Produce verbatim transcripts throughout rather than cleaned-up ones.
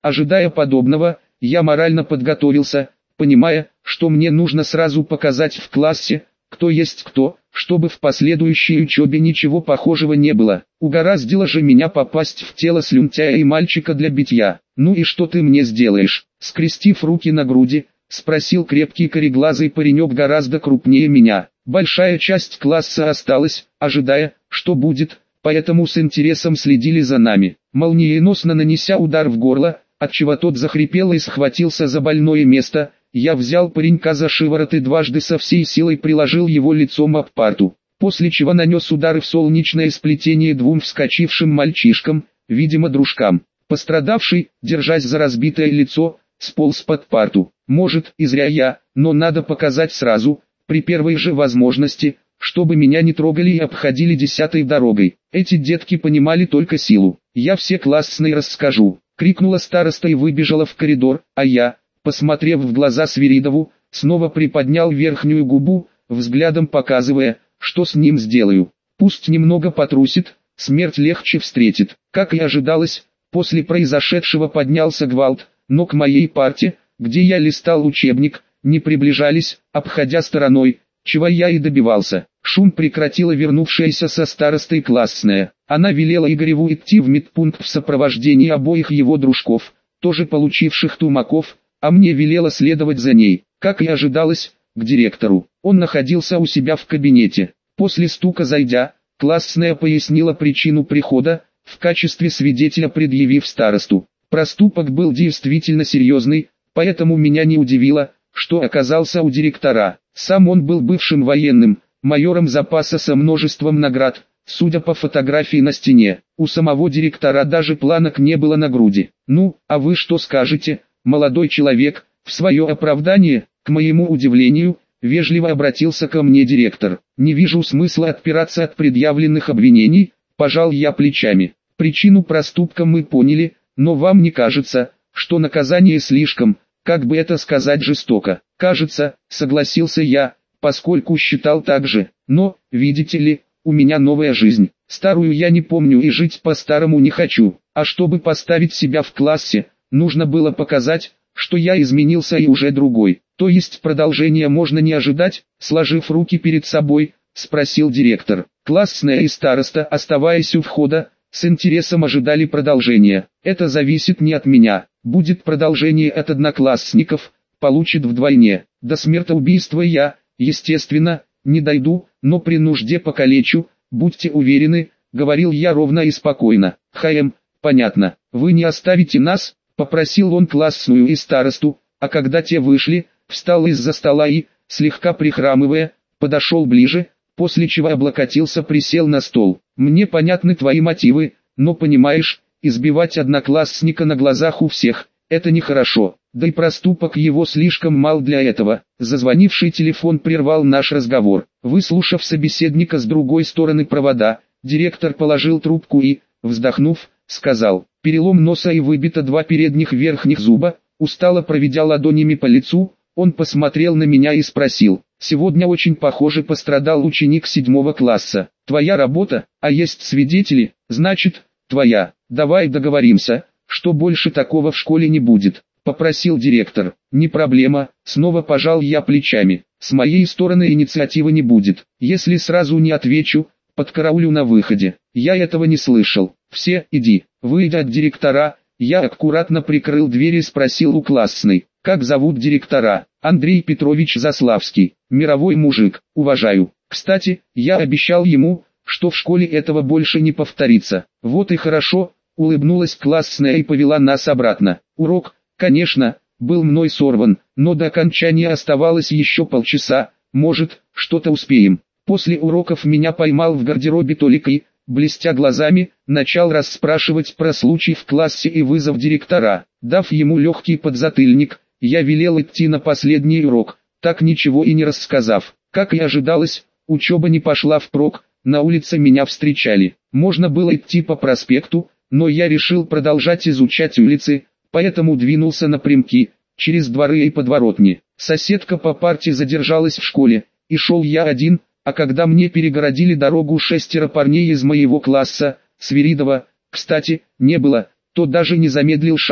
Ожидая подобного, я морально подготовился, понимая, что мне нужно сразу показать в классе, кто есть кто, чтобы в последующей учебе ничего похожего не было. Угораздило же меня попасть в тело слюнтяя и мальчика для битья. «Ну и что ты мне сделаешь?» Скрестив руки на груди, спросил крепкий кореглазый паренек гораздо крупнее меня. Большая часть класса осталась, ожидая, что будет, поэтому с интересом следили за нами. Молниеносно нанеся удар в горло, отчего тот захрипел и схватился за больное место, я взял паренька за шиворот и дважды со всей силой приложил его лицом об парту, после чего нанес удары в солнечное сплетение двум вскочившим мальчишкам, видимо дружкам. Пострадавший, держась за разбитое лицо, сполз под парту. Может, и зря я, но надо показать сразу, при первой же возможности, чтобы меня не трогали и обходили десятой дорогой. Эти детки понимали только силу. «Я все классные расскажу», — крикнула староста и выбежала в коридор, а я, посмотрев в глаза Свиридову, снова приподнял верхнюю губу, взглядом показывая, что с ним сделаю. Пусть немного потрусит, смерть легче встретит. Как и ожидалось, после произошедшего поднялся гвалт, но к моей парте, где я листал учебник, не приближались, обходя стороной, чего я и добивался. Шум прекратила вернувшаяся со старостой классная. Она велела Игореву идти в медпункт в сопровождении обоих его дружков, тоже получивших тумаков, а мне велела следовать за ней, как и ожидалось, к директору. Он находился у себя в кабинете. После стука зайдя, классная пояснила причину прихода, в качестве свидетеля предъявив старосту. Проступок был действительно серьезный, поэтому меня не удивило, что оказался у директора. Сам он был бывшим военным, майором запаса со множеством наград, судя по фотографии на стене. У самого директора даже планок не было на груди. «Ну, а вы что скажете, молодой человек?» В свое оправдание, к моему удивлению, вежливо обратился ко мне директор. «Не вижу смысла отпираться от предъявленных обвинений», пожал я плечами. «Причину проступка мы поняли, но вам не кажется, что наказание слишком, как бы это сказать, жестоко?» «Кажется», согласился я, поскольку считал так же. «Но, видите ли, у меня новая жизнь. Старую я не помню и жить по-старому не хочу. А чтобы поставить себя в классе, нужно было показать, что я изменился и уже другой. То есть продолжения можно не ожидать?» Сложив руки перед собой, спросил директор. Классная и староста, оставаясь у входа, с интересом ожидали продолжения. «Это зависит не от меня. Будет продолжение от одноклассников, получит вдвойне. До смертоубийства я, естественно, не дойду, но при нужде покалечу, будьте уверены», говорил я ровно и спокойно. «Хм, понятно. Вы не оставите нас?» попросил он классную и старосту, а когда те вышли, встал из-за стола и, слегка прихрамывая, подошел ближе, после чего облокотился, присел на стол. «Мне понятны твои мотивы, но понимаешь, избивать одноклассника на глазах у всех – это нехорошо, да и проступок его слишком мал для этого». Зазвонивший телефон прервал наш разговор. Выслушав собеседника с другой стороны провода, директор положил трубку и, вздохнув, сказал: «Перелом носа и выбито два передних верхних зуба». Устало проведя ладонями по лицу, он посмотрел на меня и спросил: «Сегодня очень похоже пострадал ученик седьмого класса. Твоя работа, а есть свидетели?» «Значит, твоя. Давай договоримся, что больше такого в школе не будет», попросил директор. «Не проблема», снова пожал я плечами. «С моей стороны инициативы не будет. Если сразу не отвечу, подкараулю на выходе». Я этого не слышал. «Все, иди». Выйдя от директора, я аккуратно прикрыл дверь и спросил у классной: «Как зовут директора?» «Андрей Петрович Заславский. Мировой мужик, уважаю. Кстати, я обещал ему, что в школе этого больше не повторится». «Вот и хорошо», улыбнулась классная и повела нас обратно. Урок, конечно, был мной сорван, но до окончания оставалось еще полчаса, может, что-то успеем. После уроков меня поймал в гардеробе Толик и, блестя глазами, начал расспрашивать про случай в классе и вызов директора. Дав ему легкий подзатыльник, я велел идти на последний урок, так ничего и не рассказав. Как и ожидалось, учеба не пошла впрок, на улице меня встречали. Можно было идти по проспекту, но я решил продолжать изучать улицы, поэтому двинулся напрямки, через дворы и подворотни. Соседка по парте задержалась в школе, и шел я один, а когда мне перегородили дорогу шестеро парней из моего класса, Свиридова, кстати, не было, то даже не замедлил шаг,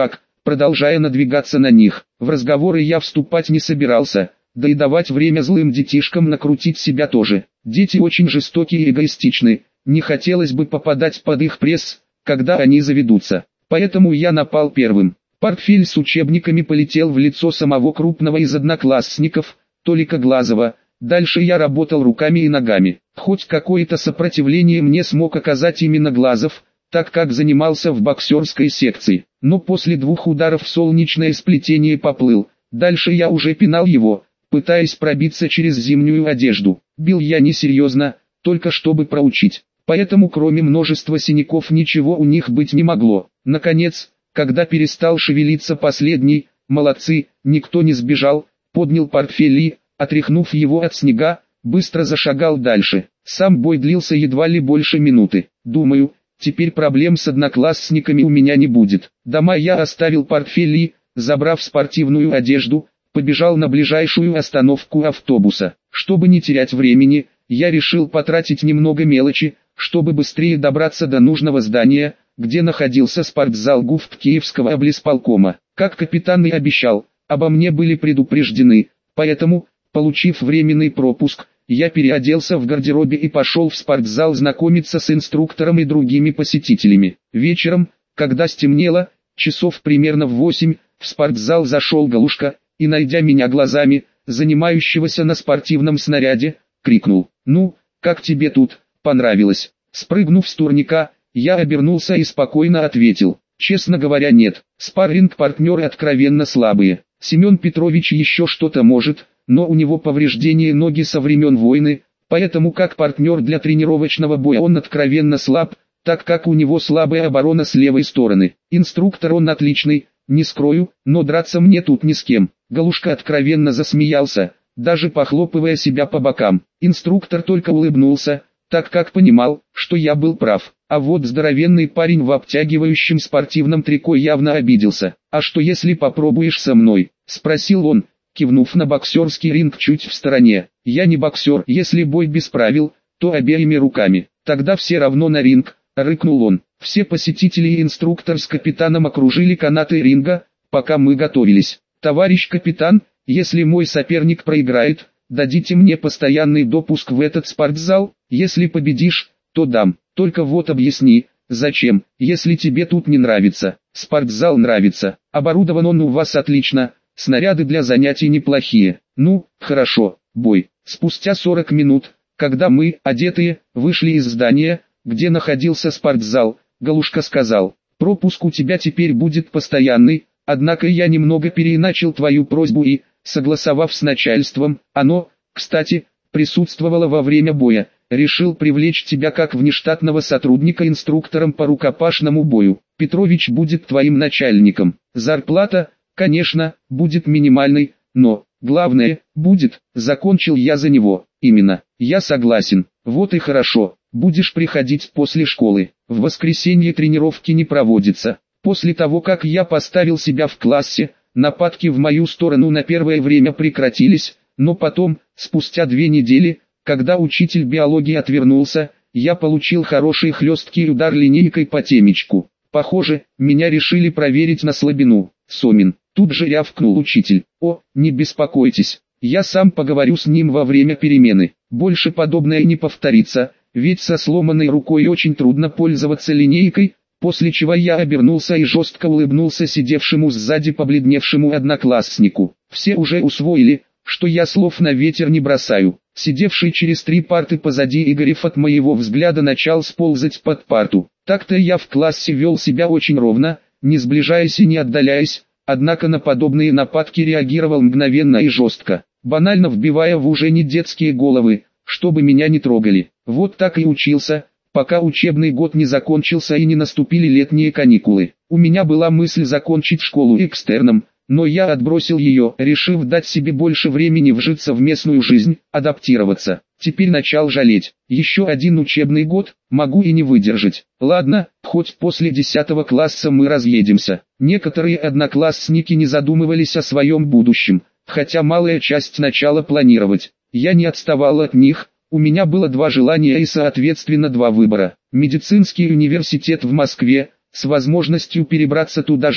продолжая надвигаться на них. В разговоры я вступать не собирался, да и давать время злым детишкам накрутить себя тоже. Дети очень жестокие и эгоистичны, не хотелось бы попадать под их пресс, когда они заведутся. Поэтому я напал первым. Портфель с учебниками полетел в лицо самого крупного из одноклассников, Толика Глазова. Дальше я работал руками и ногами. Хоть какое-то сопротивление мне смог оказать именно Глазов, так как занимался в боксерской секции. Но после двух ударов в солнечное сплетение поплыл. Дальше я уже пинал его, пытаясь пробиться через зимнюю одежду. Бил я несерьезно, только чтобы проучить. Поэтому кроме множества синяков ничего у них быть не могло. Наконец, когда перестал шевелиться последний, молодцы, никто не сбежал, поднял портфель и, отряхнув его от снега, быстро зашагал дальше. Сам бой длился едва ли больше минуты. Думаю, теперь проблем с одноклассниками у меня не будет. Дома я оставил портфель и, забрав спортивную одежду, побежал на ближайшую остановку автобуса. Чтобы не терять времени, я решил потратить немного мелочи, чтобы быстрее добраться до нужного здания, где находился спортзал ГУФ Киевского облисполкома. Как капитан и обещал, обо мне были предупреждены, поэтому, получив временный пропуск, я переоделся в гардеробе и пошел в спортзал знакомиться с инструктором и другими посетителями. Вечером, когда стемнело, часов примерно в восемь, в спортзал зашел Галушка, и найдя меня глазами, занимающегося на спортивном снаряде, крикнул: «Ну, как тебе тут, понравилось?» Спрыгнув с турника, я обернулся и спокойно ответил: «Честно говоря, нет, спарринг-партнеры откровенно слабые. Семен Петрович еще что-то может, но у него повреждение ноги со времен войны, поэтому как партнер для тренировочного боя он откровенно слаб, так как у него слабая оборона с левой стороны. Инструктор он отличный, не скрою, но драться мне тут ни с кем». Галушка откровенно засмеялся, даже похлопывая себя по бокам. Инструктор только улыбнулся, так как понимал, что я был прав. А вот здоровенный парень в обтягивающем спортивном трико явно обиделся. «А что если попробуешь со мной?» – спросил он, кивнув на боксерский ринг чуть в стороне. «Я не боксер, если бой без правил, то обеими руками. Тогда все равно на ринг», – рыкнул он. Все посетители и инструктор с капитаном окружили канаты ринга, пока мы готовились. «Товарищ капитан, если мой соперник проиграет, дадите мне постоянный допуск в этот спортзал, если победишь, то дам. Только вот объясни, зачем, если тебе тут не нравится?» «Спортзал нравится, оборудован он у вас отлично, снаряды для занятий неплохие». «Ну, хорошо, бой». Спустя сорок минут, когда мы, одетые, вышли из здания, где находился спортзал, Галушка сказал: «Пропуск у тебя теперь будет постоянный, однако я немного переиначил твою просьбу и, согласовав с начальством, оно, кстати, присутствовало во время боя, решил привлечь тебя как внештатного сотрудника инструктором по рукопашному бою. Петрович будет твоим начальником. Зарплата, конечно, будет минимальной, но, главное, будет», закончил я за него. «Именно, я согласен. Вот и хорошо, будешь приходить после школы. В воскресенье тренировки не проводятся». После того, как я поставил себя в классе, нападки в мою сторону на первое время прекратились, но потом, спустя две недели, когда учитель биологии отвернулся, я получил хороший хлесткий удар линейкой по темечку. Похоже, меня решили проверить на слабину. «Сомин», тут же рявкнул учитель. «О, не беспокойтесь, я сам поговорю с ним во время перемены. Больше подобное не повторится, ведь со сломанной рукой очень трудно пользоваться линейкой». После чего я обернулся и жестко улыбнулся сидевшему сзади побледневшему однокласснику. Все уже усвоили, что я слов на ветер не бросаю. Сидевший через три парты позади Игорев от моего взгляда начал сползать под парту. Так-то я в классе вел себя очень ровно, не сближаясь и не отдаляясь, однако на подобные нападки реагировал мгновенно и жестко, банально вбивая в уже не детские головы, чтобы меня не трогали. Вот так и учился, пока учебный год не закончился и не наступили летние каникулы. У меня была мысль закончить школу экстерном, но я отбросил ее, решив дать себе больше времени вжиться в местную жизнь, адаптироваться. Теперь начал жалеть. Еще один учебный год, могу и не выдержать. Ладно, хоть после десятого класса мы разъедемся. Некоторые одноклассники не задумывались о своем будущем, хотя малая часть начала планировать. Я не отставал от них. У меня было два желания и соответственно два выбора. Медицинский университет в Москве, с возможностью перебраться туда жить,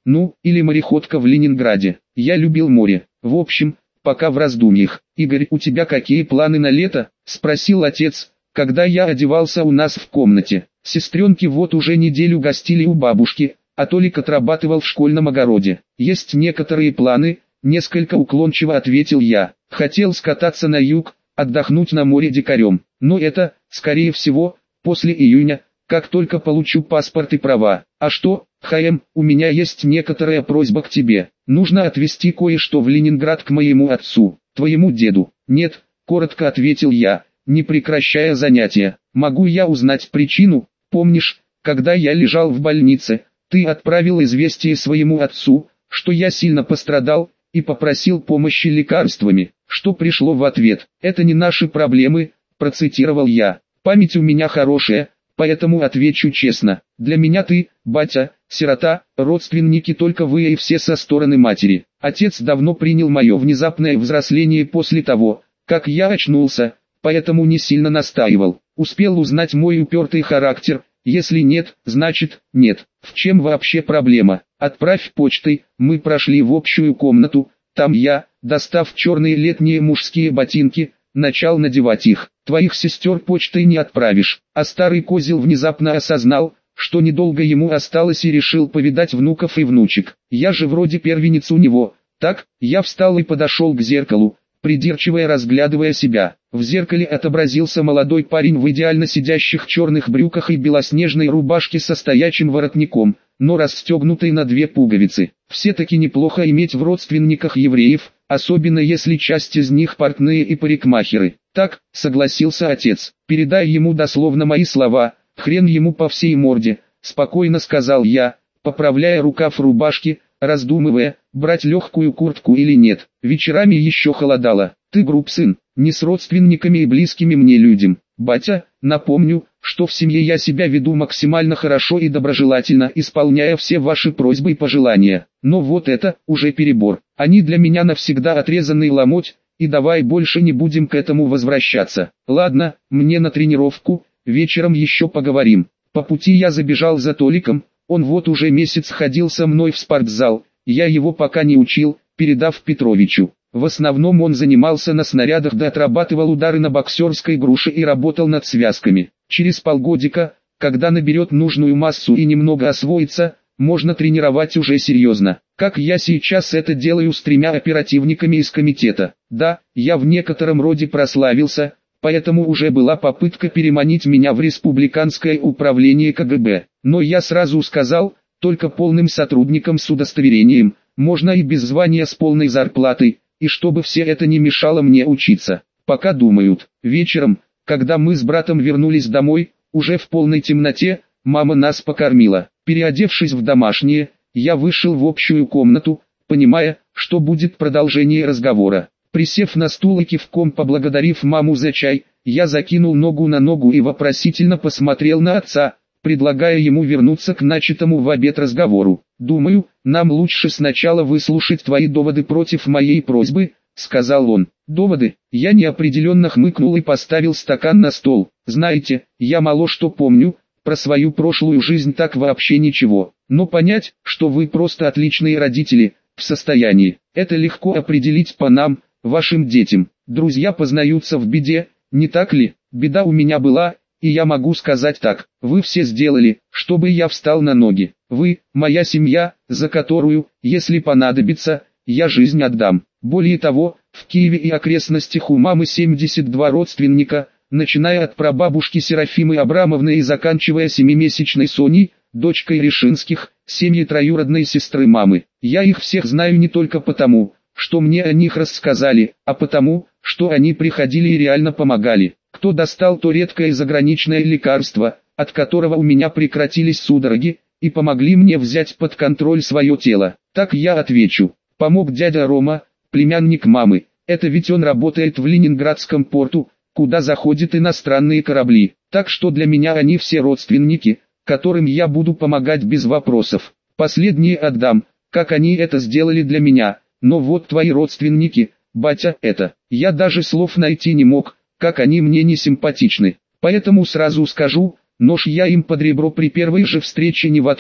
ну, или мореходка в Ленинграде. Я любил море. В общем, пока в раздумьях. Игорь, у тебя какие планы на лето? Спросил отец, когда я одевался у нас в комнате. Сестренки вот уже неделю гостили у бабушки, а Толик отрабатывал в школьном огороде. Есть некоторые планы, несколько уклончиво ответил я. Хотел скататься на юг, отдохнуть на море дикарем. Но это, скорее всего, после июня, как только получу паспорт и права. А что, Хаим, у меня есть некоторая просьба к тебе. Нужно отвезти кое-что в Ленинград к моему отцу, твоему деду. Нет, коротко ответил я, не прекращая занятия. Могу я узнать причину? Помнишь, когда я лежал в больнице, ты отправил известие своему отцу, что я сильно пострадал, и попросил помощи лекарствами. Что пришло в ответ? Это не наши проблемы, процитировал я. Память у меня хорошая, поэтому отвечу честно. Для меня ты, батя, сирота, родственники только вы и все со стороны матери. Отец давно принял мое внезапное взросление после того, как я очнулся, поэтому не сильно настаивал. Успел узнать мой упертый характер. Если нет, значит, нет. В чем вообще проблема? Отправь почтой. Мы прошли в общую комнату. Там я, достав черные летние мужские ботинки, начал надевать их. Твоих сестер почтой не отправишь. А старый козел внезапно осознал, что недолго ему осталось, и решил повидать внуков и внучек. Я же вроде первенец у него. Так, я встал и подошел к зеркалу, придирчиво разглядывая себя. В зеркале отобразился молодой парень в идеально сидящих черных брюках и белоснежной рубашке со стоячим воротником, но расстегнутой на две пуговицы. Все-таки неплохо иметь в родственниках евреев, особенно если часть из них портные и парикмахеры. Так, согласился отец. Передай ему дословно мои слова, хрен ему по всей морде, спокойно сказал я, поправляя рукав рубашки, раздумывая, брать легкую куртку или нет. Вечерами еще холодало. Ты груб сын, не с родственниками и близкими мне людям. Батя, напомню, что в семье я себя веду максимально хорошо и доброжелательно, исполняя все ваши просьбы и пожелания. Но вот это, уже перебор. Они для меня навсегда отрезанный ломоть, и давай больше не будем к этому возвращаться. Ладно, мне на тренировку, вечером еще поговорим. По пути я забежал за Толиком, он вот уже месяц ходил со мной в спортзал, я его пока не учил, передав Петровичу. В основном он занимался на снарядах да отрабатывал удары на боксерской груше и работал над связками. Через полгодика, когда наберет нужную массу и немного освоится, можно тренировать уже серьезно. Как я сейчас это делаю с тремя оперативниками из комитета. Да, я в некотором роде прославился, поэтому уже была попытка переманить меня в республиканское управление ка гэ бэ. Но я сразу сказал, только полным сотрудникам с удостоверением, можно и без звания с полной зарплатой, и чтобы все это не мешало мне учиться. Пока думают. Вечером, когда мы с братом вернулись домой, уже в полной темноте, мама нас покормила. Переодевшись в домашнее, я вышел в общую комнату, понимая, что будет продолжение разговора. Присев на стул и кивком поблагодарив маму за чай, я закинул ногу на ногу и вопросительно посмотрел на отца, предлагая ему вернуться к начатому в обед разговору. «Думаю, нам лучше сначала выслушать твои доводы против моей просьбы», — сказал он. «Доводы?» Я неопределенно хмыкнул и поставил стакан на стол. «Знаете, я мало что помню, про свою прошлую жизнь так вообще ничего. Но понять, что вы просто отличные родители, в состоянии. Это легко определить по нам, вашим детям. Друзья познаются в беде, не так ли? Беда у меня была, и я могу сказать так, вы все сделали, чтобы я встал на ноги. Вы, моя семья, за которую, если понадобится, я жизнь отдам. Более того, в Киеве и окрестностях у мамы семьдесят два родственника, начиная от прабабушки Серафимы Абрамовны и заканчивая семимесячной Соней, дочкой Решинских, семьи троюродной сестры мамы. Я их всех знаю не только потому, что мне о них рассказали, а потому, что они приходили и реально помогали. Кто достал то редкое заграничное лекарство, от которого у меня прекратились судороги, и помогли мне взять под контроль свое тело. Так я отвечу. Помог дядя Рома, племянник мамы. Это ведь он работает в Ленинградском порту, куда заходят иностранные корабли. Так что для меня они все родственники, которым я буду помогать без вопросов. Последние отдам, как они это сделали для меня. Но вот твои родственники, батя, это. Я даже слов найти не мог, как они мне не симпатичны. Поэтому сразу скажу, нож я им под ребро при первой же встрече не воткну,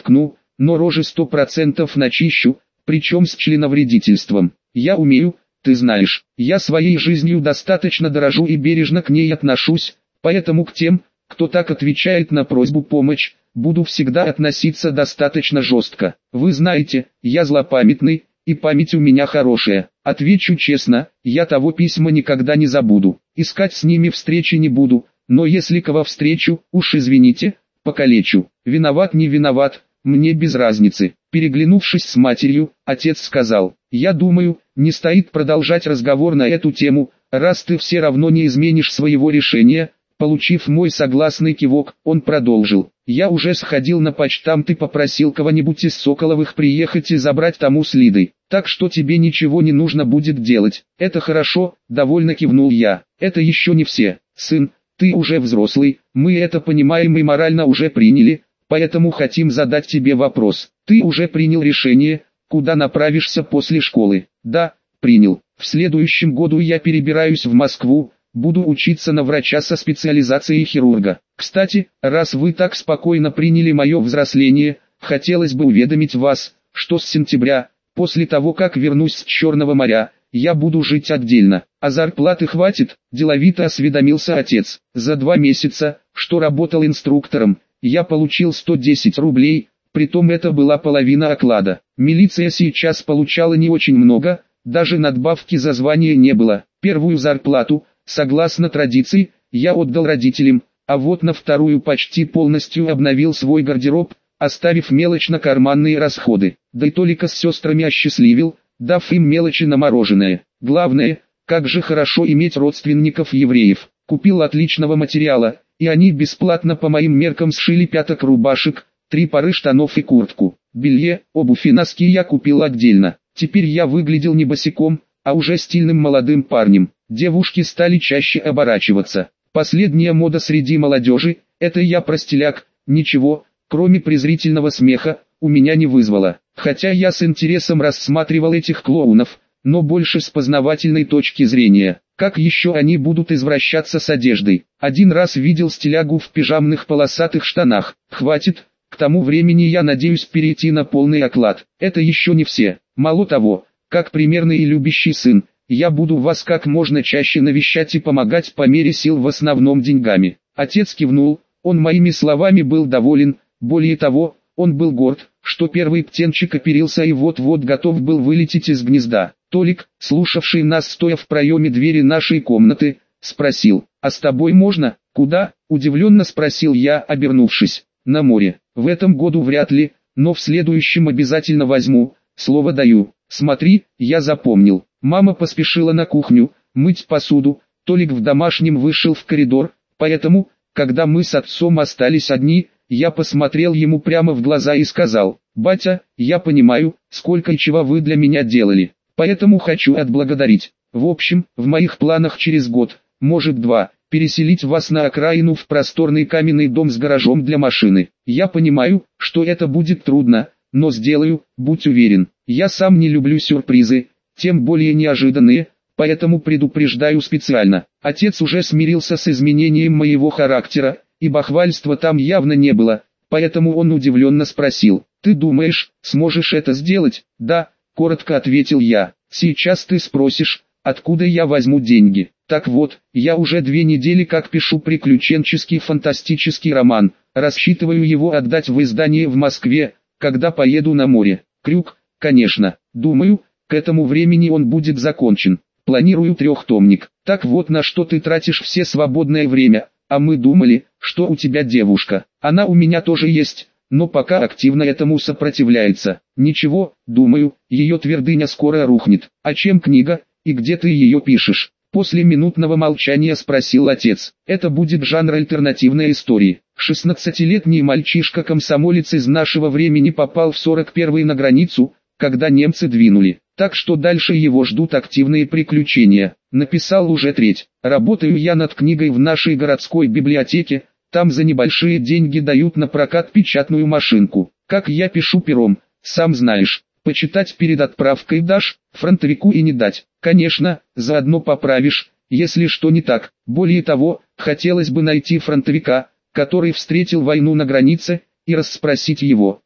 но рожи сто процентов начищу, причем с членовредительством. Я умею, ты знаешь, я своей жизнью достаточно дорожу и бережно к ней отношусь, поэтому к тем, кто так отвечает на просьбу помочь, буду всегда относиться достаточно жестко. Вы знаете, я злопамятный, и память у меня хорошая. Отвечу честно, я того письма никогда не забуду. Искать с ними встречи не буду, но если кого встречу, уж извините, покалечу. Виноват не виноват, мне без разницы. Переглянувшись с матерью, отец сказал: я думаю, не стоит продолжать разговор на эту тему, раз ты все равно не изменишь своего решения. Получив мой согласный кивок, он продолжил: я уже сходил на почтамт и попросил кого-нибудь из Соколовых приехать и забрать тому с Лидой, так что тебе ничего не нужно будет делать. Это хорошо, довольно кивнул я. Это еще не все, сын, ты уже взрослый, мы это понимаем и морально уже приняли, поэтому хотим задать тебе вопрос. Ты уже принял решение, куда направишься после школы? Да, принял. В следующем году я перебираюсь в Москву. Буду учиться на врача со специализацией хирурга. Кстати, раз вы так спокойно приняли мое взросление, хотелось бы уведомить вас, что с сентября, после того как вернусь с Черного моря, я буду жить отдельно. А зарплаты хватит? Деловито осведомился отец. За два месяца, что работал инструктором, я получил сто десять рублей, притом это была половина оклада. Милиция сейчас получала не очень много, даже надбавки за звание не было. Первую зарплату, согласно традиции, я отдал родителям, а вот на вторую почти полностью обновил свой гардероб, оставив мелочь на карманные расходы. Да и Толика с сестрами осчастливил, дав им мелочи на мороженое. Главное, как же хорошо иметь родственников евреев. Купил отличного материала, и они бесплатно по моим меркам сшили пяток рубашек, три пары штанов и куртку. Белье, обувь и носки я купил отдельно. Теперь я выглядел не босиком, а уже стильным молодым парнем. Девушки стали чаще оборачиваться. Последняя мода среди молодежи, это я про стиляк, ничего, кроме презрительного смеха, у меня не вызвало. Хотя я с интересом рассматривал этих клоунов, но больше с познавательной точки зрения. Как еще они будут извращаться с одеждой? Один раз видел стилягу в пижамных полосатых штанах. Хватит, к тому времени я надеюсь перейти на полный оклад. Это еще не все. Мало того, как примерный и любящий сын, я буду вас как можно чаще навещать и помогать по мере сил, в основном деньгами. Отец кивнул, он моими словами был доволен, более того, он был горд, что первый птенчик оперился и вот-вот готов был вылететь из гнезда. Толик, слушавший нас стоя в проеме двери нашей комнаты, спросил: а с тобой можно? Куда? Удивленно спросил я, обернувшись. На море. В этом году вряд ли, но в следующем обязательно возьму, слово даю. Смотри, я запомнил. Мама поспешила на кухню, мыть посуду, Толик в домашнем вышел в коридор, поэтому, когда мы с отцом остались одни, я посмотрел ему прямо в глаза и сказал: «Батя, я понимаю, сколько и чего вы для меня делали, поэтому хочу отблагодарить. В общем, в моих планах через год, может два, переселить вас на окраину в просторный каменный дом с гаражом для машины. Я понимаю, что это будет трудно, но сделаю, будь уверен. Я сам не люблю сюрпризы, тем более неожиданные, поэтому предупреждаю специально». Отец уже смирился с изменением моего характера, и бахвальства там явно не было, поэтому он удивленно спросил: «Ты думаешь, сможешь это сделать?» «Да», — коротко ответил я. «Сейчас ты спросишь, откуда я возьму деньги. Так вот, я уже две недели как пишу приключенческий фантастический роман, рассчитываю его отдать в издание в Москве, когда поеду на море. Крюк, конечно, думаю, к этому времени он будет закончен. Планирую трехтомник. Так вот, на что ты тратишь все свободное время, а мы думали, что у тебя девушка. Она у меня тоже есть, но пока активно этому сопротивляется. Ничего, думаю, ее твердыня скоро рухнет. А чем книга, и где ты ее пишешь?» После минутного молчания спросил отец. «Это будет жанр альтернативной истории. шестнадцатилетний мальчишка-комсомолец из нашего времени попал в сорок первый на границу, когда немцы двинули. Так что дальше его ждут активные приключения. Написал уже треть. Работаю я над книгой в нашей городской библиотеке, там за небольшие деньги дают на прокат печатную машинку. Как я пишу пером, сам знаешь. Почитать перед отправкой дашь, фронтовику и не дать. Конечно, заодно поправишь, если что не так. Более того, хотелось бы найти фронтовика, который встретил войну на границе, и расспросить его.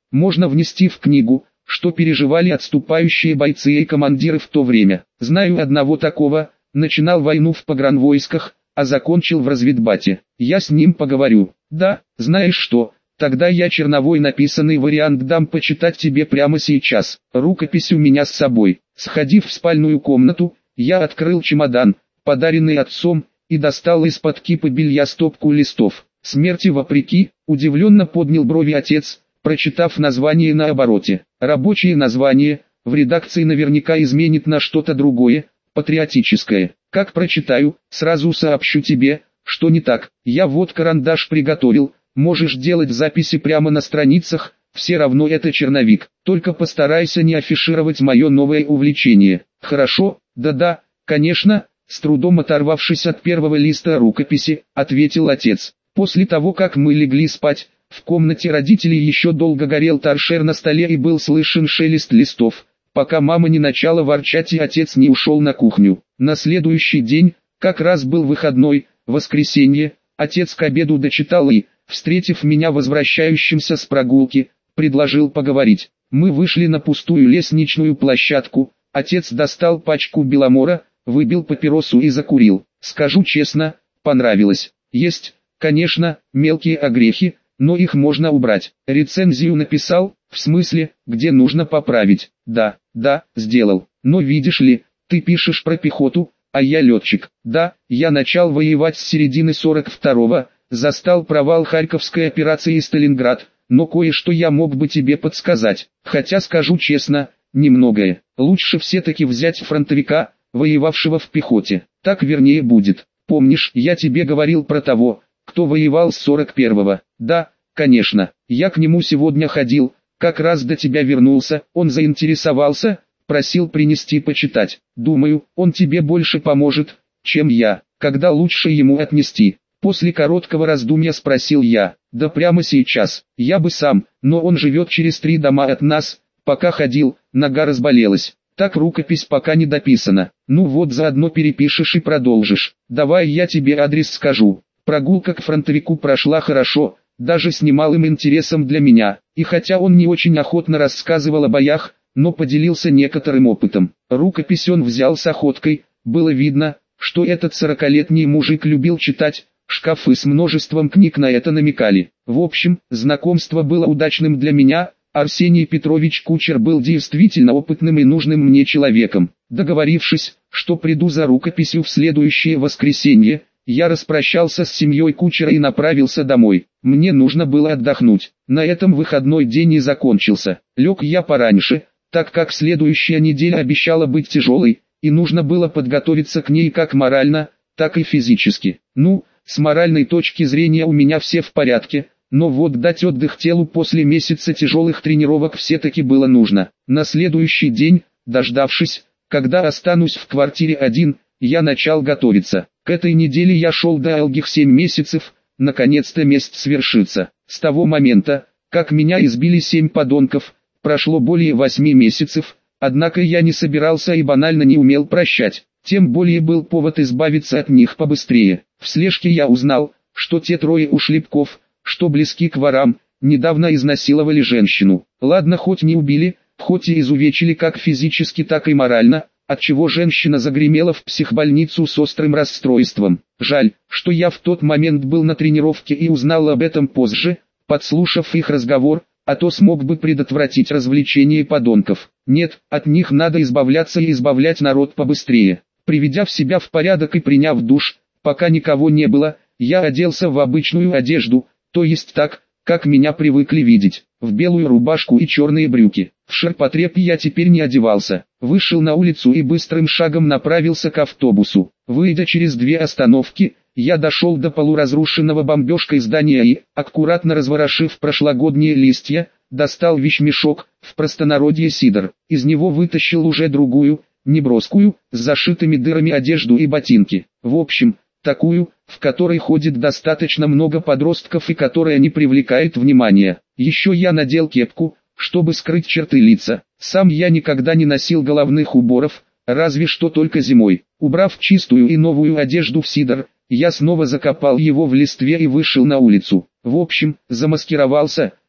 можно внести в книгу, что переживали отступающие бойцы и командиры в то время. Знаю одного такого, начинал войну в погранвойсках, а закончил в разведбате. Я с ним поговорю. Да, знаешь что, тогда я черновой написанный вариант дам почитать тебе прямо сейчас. Рукопись у меня с собой. Сходив в спальную комнату, я открыл чемодан, подаренный отцом, и достал из-под кипы белья стопку листов. Смерти вопреки, удивленно поднял брови отец, прочитав название на обороте. Рабочее название, в редакции наверняка изменит на что-то другое, патриотическое. Как прочитаю, сразу сообщу тебе, что не так. Я вот карандаш приготовил, можешь делать записи прямо на страницах, все равно это черновик. Только постарайся не афишировать мое новое увлечение. Хорошо? Да-да, конечно, с трудом оторвавшись от первого листа рукописи, ответил отец. После того, как мы легли спать, в комнате родителей еще долго горел торшер на столе и был слышен шелест листов, пока мама не начала ворчать и отец не ушел на кухню. На следующий день, как раз был выходной, воскресенье, отец к обеду дочитал и, встретив меня возвращающимся с прогулки, предложил поговорить. Мы вышли на пустую лестничную площадку, отец достал пачку Беломора, выбил папиросу и закурил. Скажу честно, понравилось. Есть, конечно, мелкие огрехи, но их можно убрать. Рецензию написал, в смысле, где нужно поправить. Да, да, сделал. Но видишь ли, ты пишешь про пехоту, а я летчик. Да, я начал воевать с середины сорок второго, застал провал Харьковской операции и Сталинград, но кое-что я мог бы тебе подсказать. Хотя скажу честно, немногое. Лучше все-таки взять фронтовика, воевавшего в пехоте. Так вернее будет. Помнишь, я тебе говорил про того, кто воевал с сорок первого? Да, конечно. Я к нему сегодня ходил, как раз до тебя вернулся. Он заинтересовался, просил принести почитать. Думаю, он тебе больше поможет, чем я. Когда лучше ему отнести? После короткого раздумья спросил я. Да прямо сейчас. Я бы сам, но он живет через три дома от нас. Пока ходил, нога разболелась. Так рукопись пока не дописана. Ну вот заодно перепишешь и продолжишь. Давай я тебе адрес скажу. Прогулка к фронтовику прошла хорошо, даже с немалым интересом для меня. И хотя он не очень охотно рассказывал о боях, но поделился некоторым опытом. Рукопись он взял с охоткой, было видно, что этот сорокалетний мужик любил читать, шкафы с множеством книг на это намекали. В общем, знакомство было удачным для меня. Арсений Петрович Кучер был действительно опытным и нужным мне человеком. Договорившись, что приду за рукописью в следующее воскресенье, я распрощался с семьей Кучера и направился домой. Мне нужно было отдохнуть. На этом выходной день и закончился. Лег я пораньше, так как следующая неделя обещала быть тяжелой, и нужно было подготовиться к ней как морально, так и физически. Ну, с моральной точки зрения у меня все в порядке. Но вот дать отдых телу после месяца тяжелых тренировок все-таки было нужно. На следующий день, дождавшись, когда останусь в квартире один, я начал готовиться. К этой неделе я шел долгих семь месяцев, наконец-то месть свершится. С того момента, как меня избили семь подонков, прошло более восьми месяцев, однако я не собирался и банально не умел прощать. Тем более был повод избавиться от них побыстрее. В слежке я узнал, что те трое ушлепков, что близки к ворам, недавно изнасиловали женщину. Ладно, хоть не убили, хоть и изувечили как физически, так и морально, отчего женщина загремела в психбольницу с острым расстройством. Жаль, что я в тот момент был на тренировке и узнал об этом позже, подслушав их разговор, а то смог бы предотвратить развлечение подонков. Нет, от них надо избавляться и избавлять народ побыстрее. Приведя в себя в порядок и приняв душ, пока никого не было, я оделся в обычную одежду, то есть так, как меня привыкли видеть, в белую рубашку и черные брюки. В ширпотреб я теперь не одевался. Вышел на улицу и быстрым шагом направился к автобусу. Выйдя через две остановки, я дошел до полуразрушенного бомбежкой здания и, аккуратно разворошив прошлогодние листья, достал вещмешок, в простонародье сидор. Из него вытащил уже другую, неброскую, с зашитыми дырами одежду и ботинки. В общем, такую, в которой ходит достаточно много подростков и которая не привлекает внимания. Еще я надел кепку, чтобы скрыть черты лица. Сам я никогда не носил головных уборов, разве что только зимой. Убрав чистую и новую одежду в сидор, я снова закопал его в листве и вышел на улицу. В общем, замаскировался,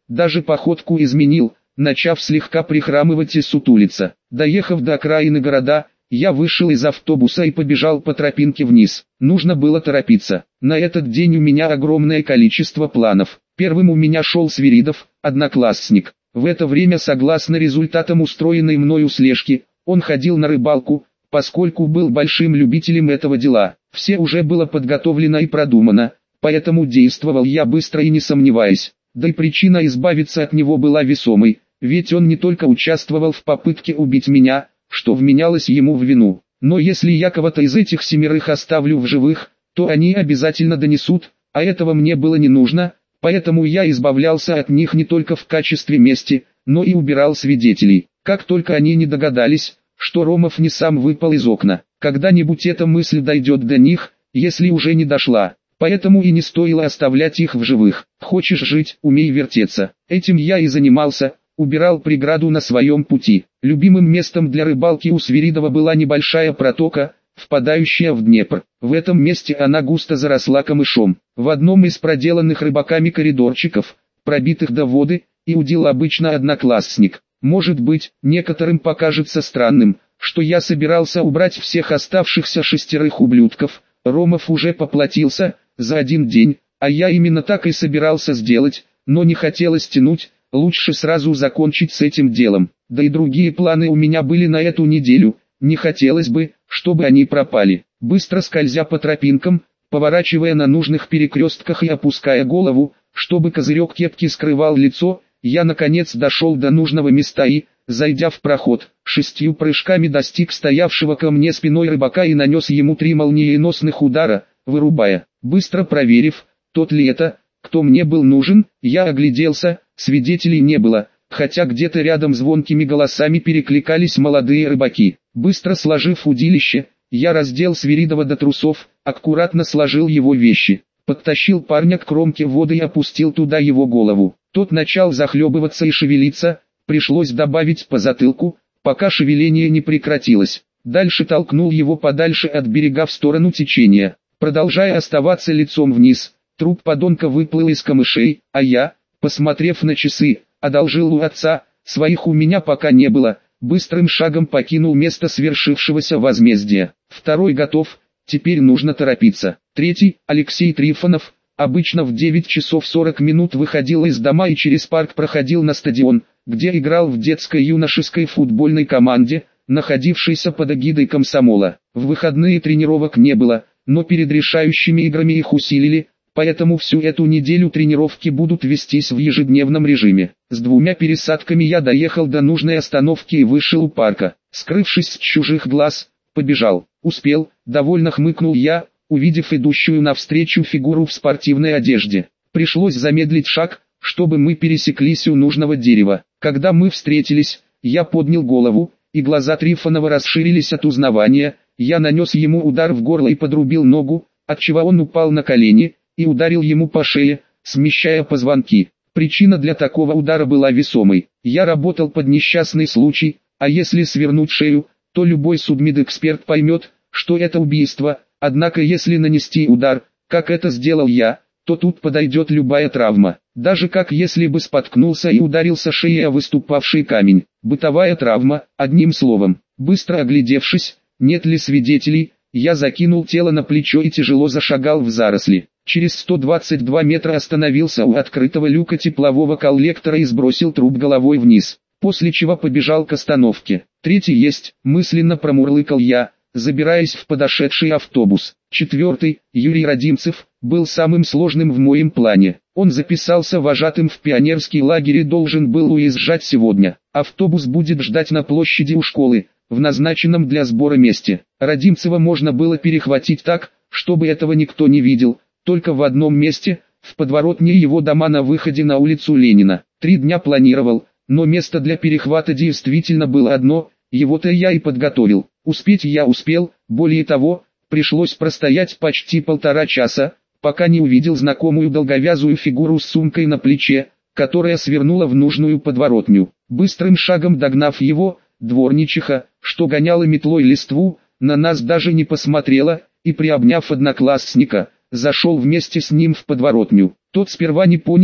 даже походку изменил, начав слегка прихрамывать и сутулиться. Доехав до окраины города, я вышел из автобуса и побежал по тропинке вниз. Нужно было торопиться. На этот день у меня огромное количество планов. Первым у меня шел Свиридов, одноклассник. В это время, согласно результатам устроенной мною слежки, он ходил на рыбалку, поскольку был большим любителем этого дела. Все уже было подготовлено и продумано, поэтому действовал я быстро и не сомневаясь. Да и причина избавиться от него была весомой, ведь он не только участвовал в попытке убить меня, что вменялось ему в вину, но если я кого-то из этих семерых оставлю в живых, то они обязательно донесут, а этого мне было не нужно, поэтому я избавлялся от них не только в качестве мести, но и убирал свидетелей. Как только они не догадались, что Ромов не сам выпал из окна, когда-нибудь эта мысль дойдет до них, если уже не дошла. Поэтому и не стоило оставлять их в живых. Хочешь жить, умей вертеться. Этим я и занимался, убирал преграду на своем пути. Любимым местом для рыбалки у Свиридова была небольшая протока, впадающая в Днепр. В этом месте она густо заросла камышом. В одном из проделанных рыбаками коридорчиков, пробитых до воды, и удил обычно одноклассник. Может быть, некоторым покажется странным, что я собирался убрать всех оставшихся шестерых ублюдков. Ромов уже поплатился за один день, а я именно так и собирался сделать, но не хотелось тянуть, лучше сразу закончить с этим делом. Да и другие планы у меня были на эту неделю, не хотелось бы, чтобы они пропали. Быстро скользя по тропинкам, поворачивая на нужных перекрестках и опуская голову, чтобы козырек кепки скрывал лицо, я наконец дошел до нужного места и, зайдя в проход, шестью прыжками достиг стоявшего ко мне спиной рыбака и нанес ему три молниеносных удара, вырубая. Быстро проверив, тот ли это, кто мне был нужен, я огляделся, свидетелей не было, хотя где-то рядом звонкими голосами перекликались молодые рыбаки. Быстро сложив удилище, я раздел Свиридова до трусов, аккуратно сложил его вещи, подтащил парня к кромке воды и опустил туда его голову. Тот начал захлебываться и шевелиться, пришлось добавить по затылку, пока шевеление не прекратилось. Дальше толкнул его подальше от берега в сторону течения. Продолжая оставаться лицом вниз, труп подонка выплыл из камышей, а я, посмотрев на часы, одолжил у отца, своих у меня пока не было, быстрым шагом покинул место свершившегося возмездия. Второй готов, теперь нужно торопиться. Третий, Алексей Трифонов, обычно в девять часов сорок минут выходил из дома и через парк проходил на стадион, где играл в детской юношеской футбольной команде, находившейся под эгидой комсомола. В выходные тренировок не было, но перед решающими играми их усилили, поэтому всю эту неделю тренировки будут вестись в ежедневном режиме. С двумя пересадками я доехал до нужной остановки и вышел у парка. Скрывшись с чужих глаз, побежал. Успел, довольно хмыкнул я, увидев идущую навстречу фигуру в спортивной одежде. Пришлось замедлить шаг, чтобы мы пересеклись у нужного дерева. Когда мы встретились, я поднял голову, и глаза Трифонова расширились от узнавания. Я нанес ему удар в горло и подрубил ногу, отчего он упал на колени, и ударил ему по шее, смещая позвонки. Причина для такого удара была весомой. Я работал под несчастный случай, а если свернуть шею, то любой судмедэксперт поймет, что это убийство, однако если нанести удар, как это сделал я, то тут подойдет любая травма. Даже как если бы споткнулся и ударился шеей о выступавший камень. Бытовая травма, одним словом. Быстро оглядевшись, нет ли свидетелей, я закинул тело на плечо и тяжело зашагал в заросли. Через сто двадцать два метра остановился у открытого люка теплового коллектора и сбросил труп головой вниз, после чего побежал к остановке. Третий есть, мысленно промурлыкал я, забираясь в подошедший автобус. Четвертый, Юрий Родимцев, был самым сложным в моем плане. Он записался вожатым в пионерский лагерь и должен был уезжать сегодня. Автобус будет ждать на площади у школы, в назначенном для сбора месте. Родимцева можно было перехватить так, чтобы этого никто не видел, только в одном месте, в подворотне его дома на выходе на улицу Ленина. Три дня планировал, но место для перехвата действительно было одно, его-то я и подготовил. Успеть я успел, более того, пришлось простоять почти полтора часа, пока не увидел знакомую долговязую фигуру с сумкой на плече, которая свернула в нужную подворотню. Быстрым шагом догнав его, дворничиха, что гоняла метлой листву, на нас даже не посмотрела, и приобняв одноклассника, зашел вместе с ним в подворотню. Тот сперва не понял,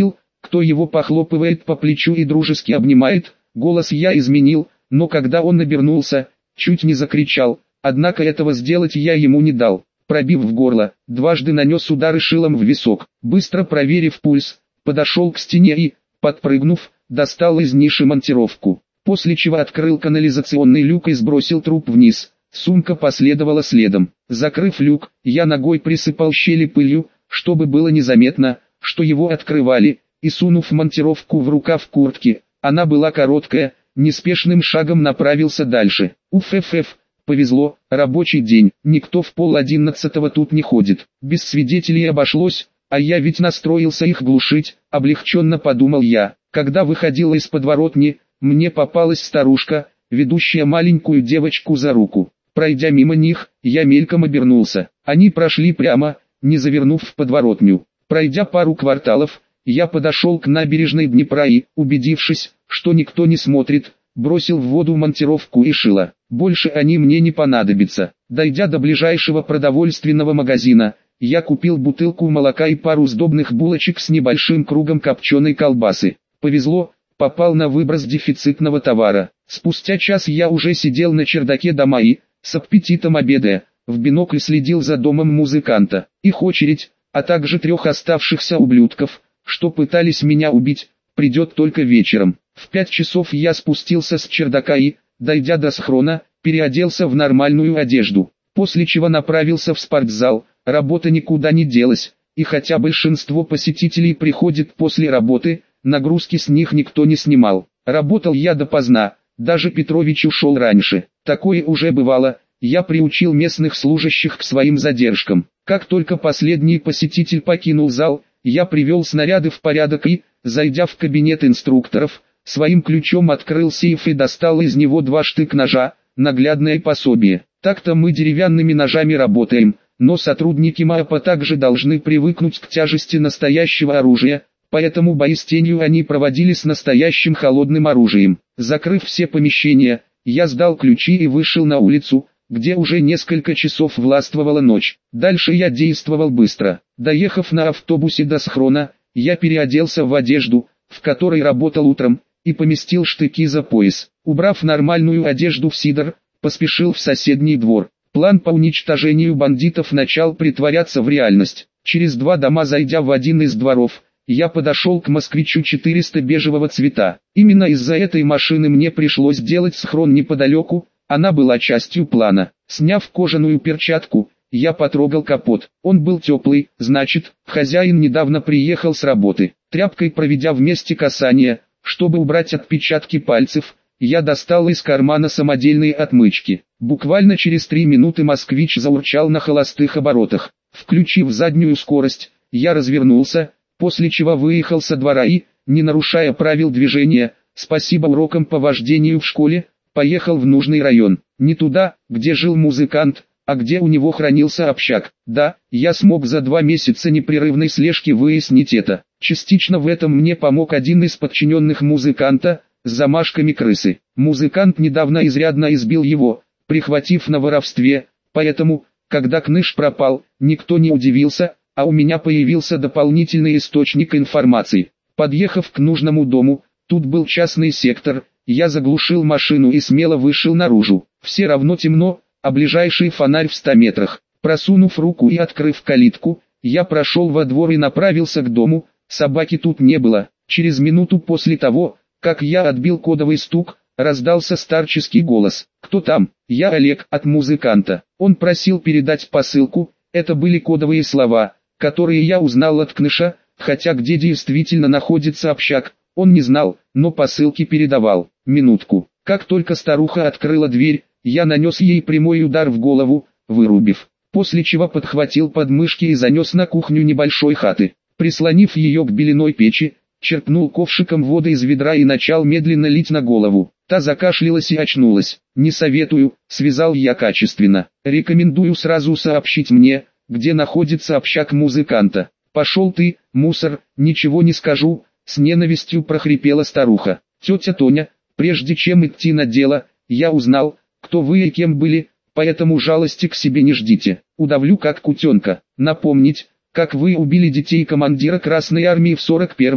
кто его похлопывает по плечу и дружески обнимает. Голос я изменил, но когда он обернулся, чуть не закричал, однако этого сделать я ему не дал. Пробив в горло, дважды нанес удары шилом в висок. Быстро проверив пульс, подошел к стене и, подпрыгнув, достал из ниши монтировку. После чего открыл канализационный люк и сбросил труп вниз. Сумка последовала следом. Закрыв люк, я ногой присыпал щели пылью, чтобы было незаметно, что его открывали, и сунув монтировку в рукав куртки, она была короткая, неспешным шагом направился дальше. Уф-ф-ф, повезло, рабочий день, никто в пол одиннадцатого тут не ходит. Без свидетелей обошлось, а я ведь настроился их глушить, облегченно подумал я. Когда выходила из подворотни, мне попалась старушка, ведущая маленькую девочку за руку. Пройдя мимо них, я мельком обернулся. Они прошли прямо, не завернув в подворотню. Пройдя пару кварталов, я подошел к набережной Днепра и, убедившись, что никто не смотрит, бросил в воду монтировку и шило. Больше они мне не понадобятся. Дойдя до ближайшего продовольственного магазина, я купил бутылку молока и пару сдобных булочек с небольшим кругом копченой колбасы. Повезло, попал на выброс дефицитного товара. Спустя час я уже сидел на чердаке дома и, с аппетитом обедая, в бинокль следил за домом музыканта. Их очередь, а также трех оставшихся ублюдков, что пытались меня убить, придет только вечером. В пять часов я спустился с чердака и, дойдя до схрона, переоделся в нормальную одежду, после чего направился в спортзал. Работа никуда не делась, и хотя большинство посетителей приходит после работы, нагрузки с них никто не снимал. Работал я допоздна, даже Петрович ушел раньше. Такое уже бывало, я приучил местных служащих к своим задержкам. Как только последний посетитель покинул зал, я привел снаряды в порядок и, зайдя в кабинет инструкторов, своим ключом открыл сейф и достал из него два штык-ножа, наглядное пособие. Так-то мы деревянными ножами работаем, но сотрудники МАПа также должны привыкнуть к тяжести настоящего оружия, поэтому бои с тенью они проводили с настоящим холодным оружием. Закрыв все помещения, я сдал ключи и вышел на улицу, где уже несколько часов властвовала ночь. Дальше я действовал быстро. Доехав на автобусе до схрона, я переоделся в одежду, в которой работал утром, и поместил штыки за пояс. Убрав нормальную одежду в сидор, поспешил в соседний двор. План по уничтожению бандитов начал притворяться в реальность. Через два дома, зайдя в один из дворов, я подошел к москвичу четыреста бежевого цвета. Именно из-за этой машины мне пришлось делать схрон неподалеку, она была частью плана. Сняв кожаную перчатку, я потрогал капот. Он был теплый, значит, хозяин недавно приехал с работы. Тряпкой проведя вместе касания, чтобы убрать отпечатки пальцев, я достал из кармана самодельные отмычки. Буквально через три минуты москвич заурчал на холостых оборотах. Включив заднюю скорость, я развернулся, после чего выехал со двора и, не нарушая правил движения, спасибо урокам по вождению в школе, поехал в нужный район. Не туда, где жил музыкант, а где у него хранился общак. Да, я смог за два месяца непрерывной слежки выяснить это. Частично в этом мне помог один из подчиненных музыканта, с замашками крысы. Музыкант недавно изрядно избил его, прихватив на воровстве, поэтому, когда Кныш пропал, никто не удивился, а у меня появился дополнительный источник информации. Подъехав к нужному дому, тут был частный сектор, я заглушил машину и смело вышел наружу. Все равно темно, а ближайший фонарь в ста метрах. Просунув руку и открыв калитку, я прошел во двор и направился к дому. Собаки тут не было. Через минуту после того, как я отбил кодовый стук, раздался старческий голос. «Кто там?» «Я Олег, от музыканта». Он просил передать посылку. Это были кодовые слова, которые я узнал от Кныша, хотя где действительно находится общак, он не знал, но посылки передавал. Минутку. Как только старуха открыла дверь, я нанес ей прямой удар в голову, вырубив. После чего подхватил подмышки и занес на кухню небольшой хаты. Прислонив ее к беленой печи, черпнул ковшиком воды из ведра и начал медленно лить на голову. Та закашлялась и очнулась. «Не советую», — связал я качественно. «Рекомендую сразу сообщить мне, где находится общак музыканта». «Пошел ты, мусор, ничего не скажу», — с ненавистью прохрипела старуха. «Тетя Тоня, прежде чем идти на дело, я узнал, кто вы и кем были, поэтому жалости к себе не ждите. Удавлю как кутенка. Напомнить, как вы убили детей командира Красной Армии в сорок первом,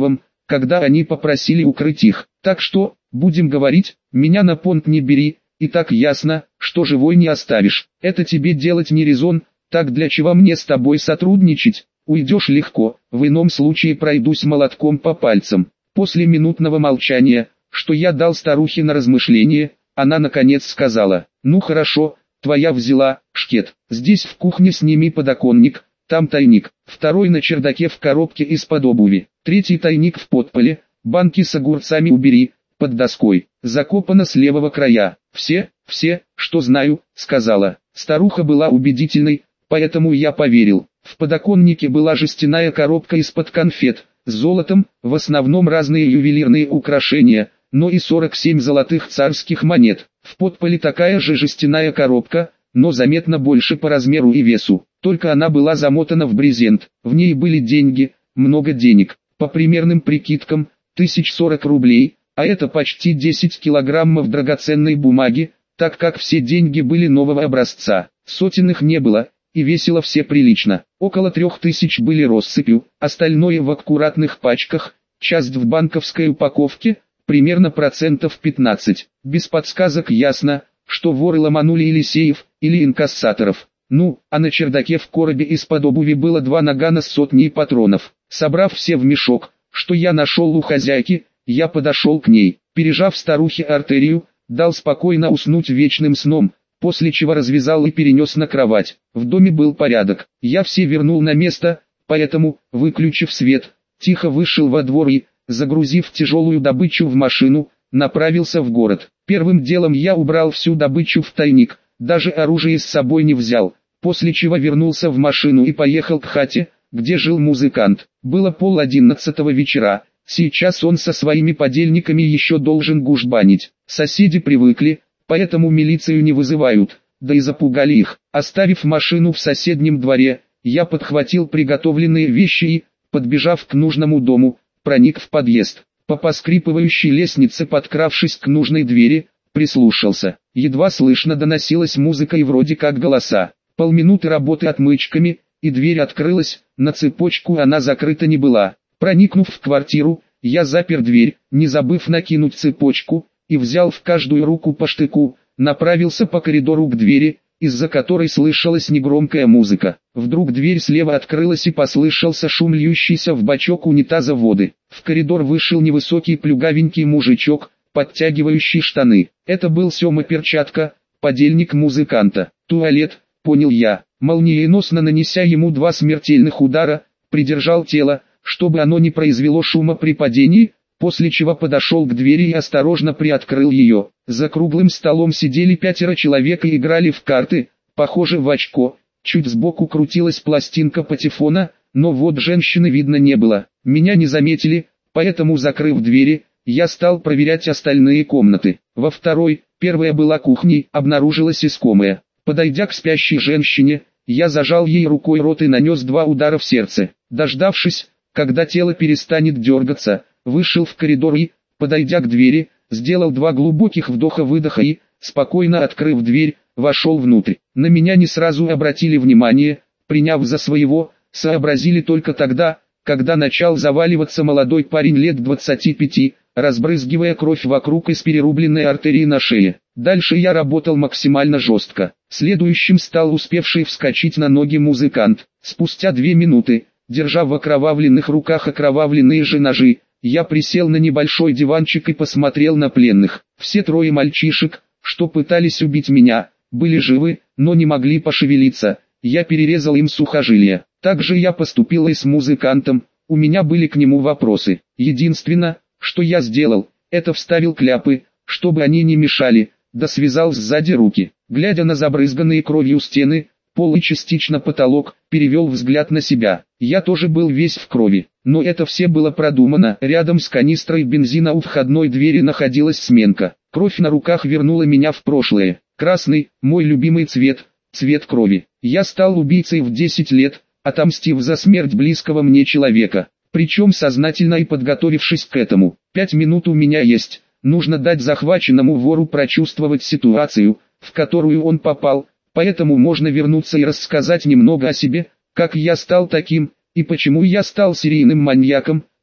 когда они попросили укрыть их. Так что, будем говорить, меня на понт не бери, и так ясно, что живой не оставишь. Это тебе делать не резон, так для чего мне с тобой сотрудничать? Уйдешь легко, в ином случае пройдусь молотком по пальцам. После минутного молчания, что я дал старухе на размышление, она наконец сказала: ну хорошо, твоя взяла, шкет. Здесь в кухне сними подоконник, там тайник. Второй на чердаке в коробке из-под обуви. Третий тайник в подполе, банки с огурцами убери, под доской. Закопано с левого края. Все, все, что знаю, сказала. Старуха была убедительной, поэтому я поверил. В подоконнике была жестяная коробка из-под конфет, с золотом, в основном разные ювелирные украшения, но и сорок семь золотых царских монет. В подполе такая же жестяная коробка, но заметно больше по размеру и весу. Только она была замотана в брезент. В ней были деньги, много денег. По примерным прикидкам, тысяч сорок рублей, а это почти десять килограммов драгоценной бумаги, так как все деньги были нового образца. Сотен их не было, и весило все прилично. Около трех тысяч были россыпью, остальное в аккуратных пачках, часть в банковской упаковке, примерно процентов пятнадцать. Без подсказок ясно, что воры ломанули или сейф, или инкассаторов. Ну, а на чердаке в коробе из-под обуви было два нагана с сотней патронов. Собрав все в мешок, что я нашел у хозяйки, я подошел к ней, пережав старухе артерию, дал спокойно уснуть вечным сном, после чего развязал и перенес на кровать. В доме был порядок, я все вернул на место, поэтому, выключив свет, тихо вышел во двор и, загрузив тяжелую добычу в машину, направился в город. Первым делом я убрал всю добычу в тайник, даже оружие с собой не взял, после чего вернулся в машину и поехал к хате, где жил музыкант. Было пол одиннадцатого вечера, сейчас он со своими подельниками еще должен гужбанить. Соседи привыкли, поэтому милицию не вызывают, да и запугали их. Оставив машину в соседнем дворе, я подхватил приготовленные вещи и, подбежав к нужному дому, проник в подъезд. По поскрипывающей лестнице, подкравшись к нужной двери, прислушался. Едва слышно доносилась музыка и вроде как голоса. Полминуты работы отмычками, и дверь открылась, на цепочку она закрыта не была. Проникнув в квартиру, я запер дверь, не забыв накинуть цепочку, и взял в каждую руку по штыку, направился по коридору к двери, из-за которой слышалась негромкая музыка. Вдруг дверь слева открылась и послышался шум льющийся в бачок унитаза воды. В коридор вышел невысокий плюгавенький мужичок, подтягивающий штаны. Это был Сема Перчатка, подельник музыканта. Туалет, понял я, молниеносно нанеся ему два смертельных удара, придержал тело, чтобы оно не произвело шума при падении, после чего подошел к двери и осторожно приоткрыл ее. За круглым столом сидели пятеро человек и играли в карты, похоже в очко. Чуть сбоку крутилась пластинка патефона, но вот женщины видно не было. Меня не заметили, поэтому, закрыв двери, я стал проверять остальные комнаты. Во второй, первая была кухней, обнаружилась искомая. Подойдя к спящей женщине, я зажал ей рукой рот и нанес два удара в сердце. Дождавшись, когда тело перестанет дергаться, вышел в коридор и, подойдя к двери, сделал два глубоких вдоха-выдоха и, спокойно открыв дверь, вошел внутрь. На меня не сразу обратили внимание, приняв за своего, сообразили только тогда, когда начал заваливаться молодой парень лет двадцати пяти, разбрызгивая кровь вокруг из перерубленной артерии на шее. Дальше я работал максимально жестко. Следующим стал успевший вскочить на ноги музыкант. Спустя две минуты, держа в окровавленных руках окровавленные же ножи, я присел на небольшой диванчик и посмотрел на пленных. Все трое мальчишек, что пытались убить меня, были живы, но не могли пошевелиться. Я перерезал им сухожилия. Также я поступил и с музыкантом, у меня были к нему вопросы. Единственное, что я сделал, это вставил кляпы, чтобы они не мешали, да связал сзади руки. Глядя на забрызганные кровью стены, пол и частично потолок, перевел взгляд на себя. Я тоже был весь в крови, но это все было продумано. Рядом с канистрой бензина у входной двери находилась сменка. Кровь на руках вернула меня в прошлое. Красный, мой любимый цвет, цвет крови. Я стал убийцей в десять лет, отомстив за смерть близкого мне человека. Причем сознательно и подготовившись к этому. Пять минут у меня есть, нужно дать захваченному вору прочувствовать ситуацию, в которую он попал, поэтому можно вернуться и рассказать немного о себе, как я стал таким, и почему я стал серийным маньяком,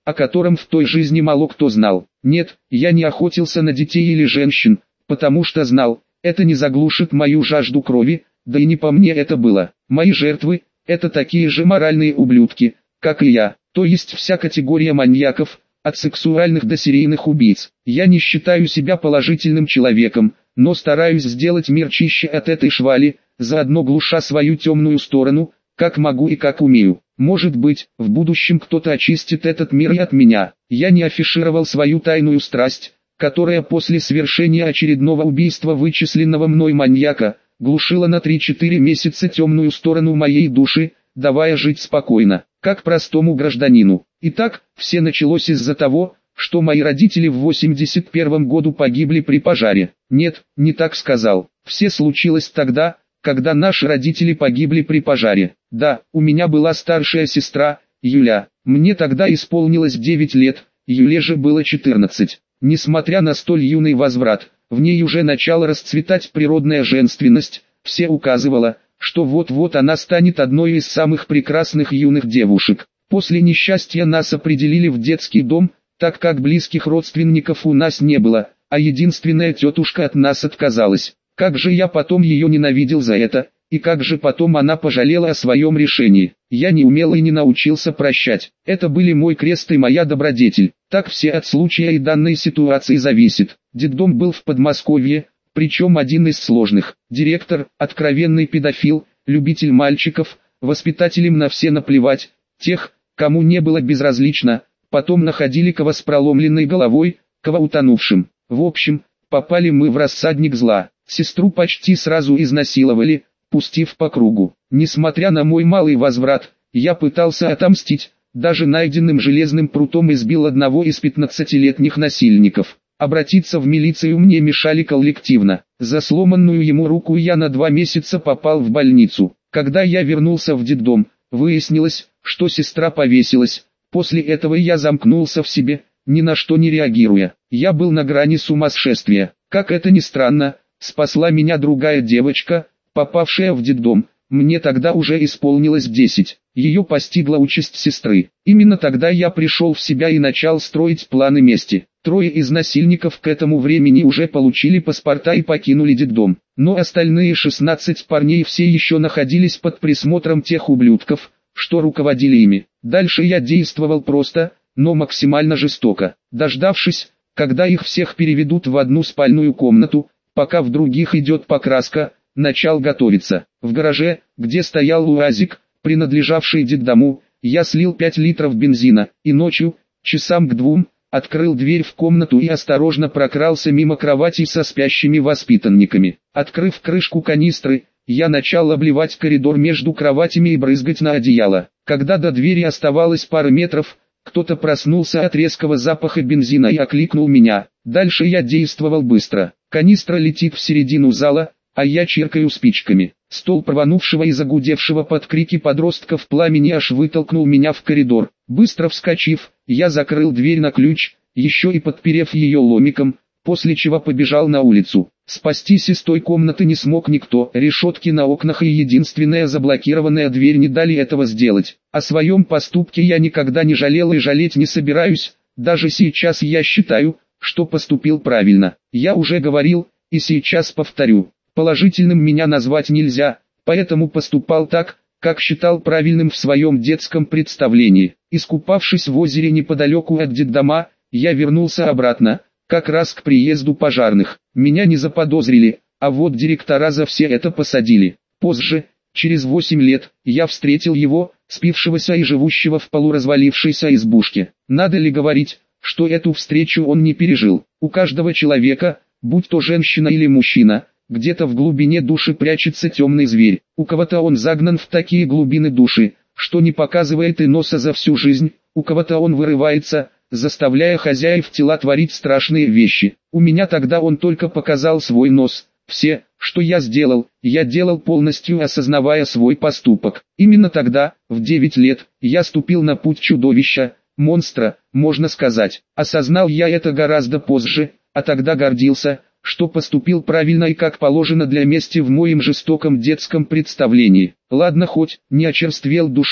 о котором в той жизни мало кто знал. Нет, я не охотился на детей или женщин, потому что знал, это не заглушит мою жажду крови, да и не по мне это было. Мои жертвы – это такие же моральные ублюдки, как и я, то есть вся категория маньяков, от сексуальных до серийных убийц. Я не считаю себя положительным человеком, но стараюсь сделать мир чище от этой швали, заодно глуша свою темную сторону, как могу и как умею. Может быть, в будущем кто-то очистит этот мир и от меня. Я не афишировал свою тайную страсть, которая после совершения очередного убийства вычисленного мной маньяка, глушила на три-четыре месяца темную сторону моей души, давая жить спокойно, как простому гражданину. Итак, все началось из-за того, что мои родители в восемьдесят первом году погибли при пожаре. Нет, не так сказал. Все случилось тогда, когда наши родители погибли при пожаре. Да, у меня была старшая сестра, Юля. Мне тогда исполнилось девять лет, Юле же было четырнадцать. Несмотря на столь юный возврат, в ней уже начала расцветать природная женственность, все указывало, что вот-вот она станет одной из самых прекрасных юных девушек. После несчастья нас определили в детский дом, так как близких родственников у нас не было, а единственная тетушка от нас отказалась. Как же я потом ее ненавидел за это, и как же потом она пожалела о своем решении. Я не умел и не научился прощать. Это были мой крест и моя добродетель. Так все от случая и данной ситуации зависит. Детдом был в Подмосковье, причем один из сложных. Директор, откровенный педофил, любитель мальчиков, воспитателям на все наплевать, тех, кому не было безразлично, потом находили кого с проломленной головой, кого утонувшим. В общем, попали мы в рассадник зла. Сестру почти сразу изнасиловали, пустив по кругу. Несмотря на мой малый возврат, я пытался отомстить, даже найденным железным прутом избил одного из пятнадцатилетних насильников. Обратиться в милицию мне мешали коллективно. За сломанную ему руку я на два месяца попал в больницу. Когда я вернулся в детдом, выяснилось, что сестра повесилась. После этого я замкнулся в себе, ни на что не реагируя. Я был на грани сумасшествия. Как это ни странно, спасла меня другая девочка, попавшая в детдом. Мне тогда уже исполнилось десять. Ее постигла участь сестры. Именно тогда я пришел в себя и начал строить планы мести. Трое из насильников к этому времени уже получили паспорта и покинули детдом. Но остальные шестнадцать парней все еще находились под присмотром тех ублюдков, что руководили ими. Дальше я действовал просто, но максимально жестоко. Дождавшись, когда их всех переведут в одну спальную комнату, пока в других идет покраска, начал готовиться. В гараже, где стоял УАЗик, принадлежавший детдому, я слил пять литров бензина, и ночью, часам к двум, открыл дверь в комнату и осторожно прокрался мимо кроватей со спящими воспитанниками. Открыв крышку канистры, я начал обливать коридор между кроватями и брызгать на одеяло. Когда до двери оставалось пара метров, кто-то проснулся от резкого запаха бензина и окликнул меня. Дальше я действовал быстро. Канистра летит в середину зала, а я чиркаю спичками. Столб рванувшего и загудевшего под крики подростков пламени аж вытолкнул меня в коридор. Быстро вскочив, я закрыл дверь на ключ, еще и подперев ее ломиком, после чего побежал на улицу. Спастись из той комнаты не смог никто, решетки на окнах и единственная заблокированная дверь не дали этого сделать. О своем поступке я никогда не жалел и жалеть не собираюсь, даже сейчас я считаю, что поступил правильно. Я уже говорил, и сейчас повторю. Положительным меня назвать нельзя, поэтому поступал так, как считал правильным в своем детском представлении. Искупавшись в озере неподалеку от детдома, я вернулся обратно, как раз к приезду пожарных. Меня не заподозрили, а вот директора за все это посадили. Позже, через восемь лет, я встретил его, спившегося и живущего в полуразвалившейся избушке. Надо ли говорить, что эту встречу он не пережил? У каждого человека, будь то женщина или мужчина, где-то в глубине души прячется темный зверь. У кого-то он загнан в такие глубины души, что не показывает и носа за всю жизнь, у кого-то он вырывается, заставляя хозяев тела творить страшные вещи. У меня тогда он только показал свой нос. Все, что я сделал, я делал полностью осознавая свой поступок. Именно тогда, в девять лет, я ступил на путь чудовища, монстра, можно сказать. Осознал я это гораздо позже, а тогда гордился, что поступил правильно и как положено для мести в моем жестоком детском представлении. Ладно, хоть не очерствел душой,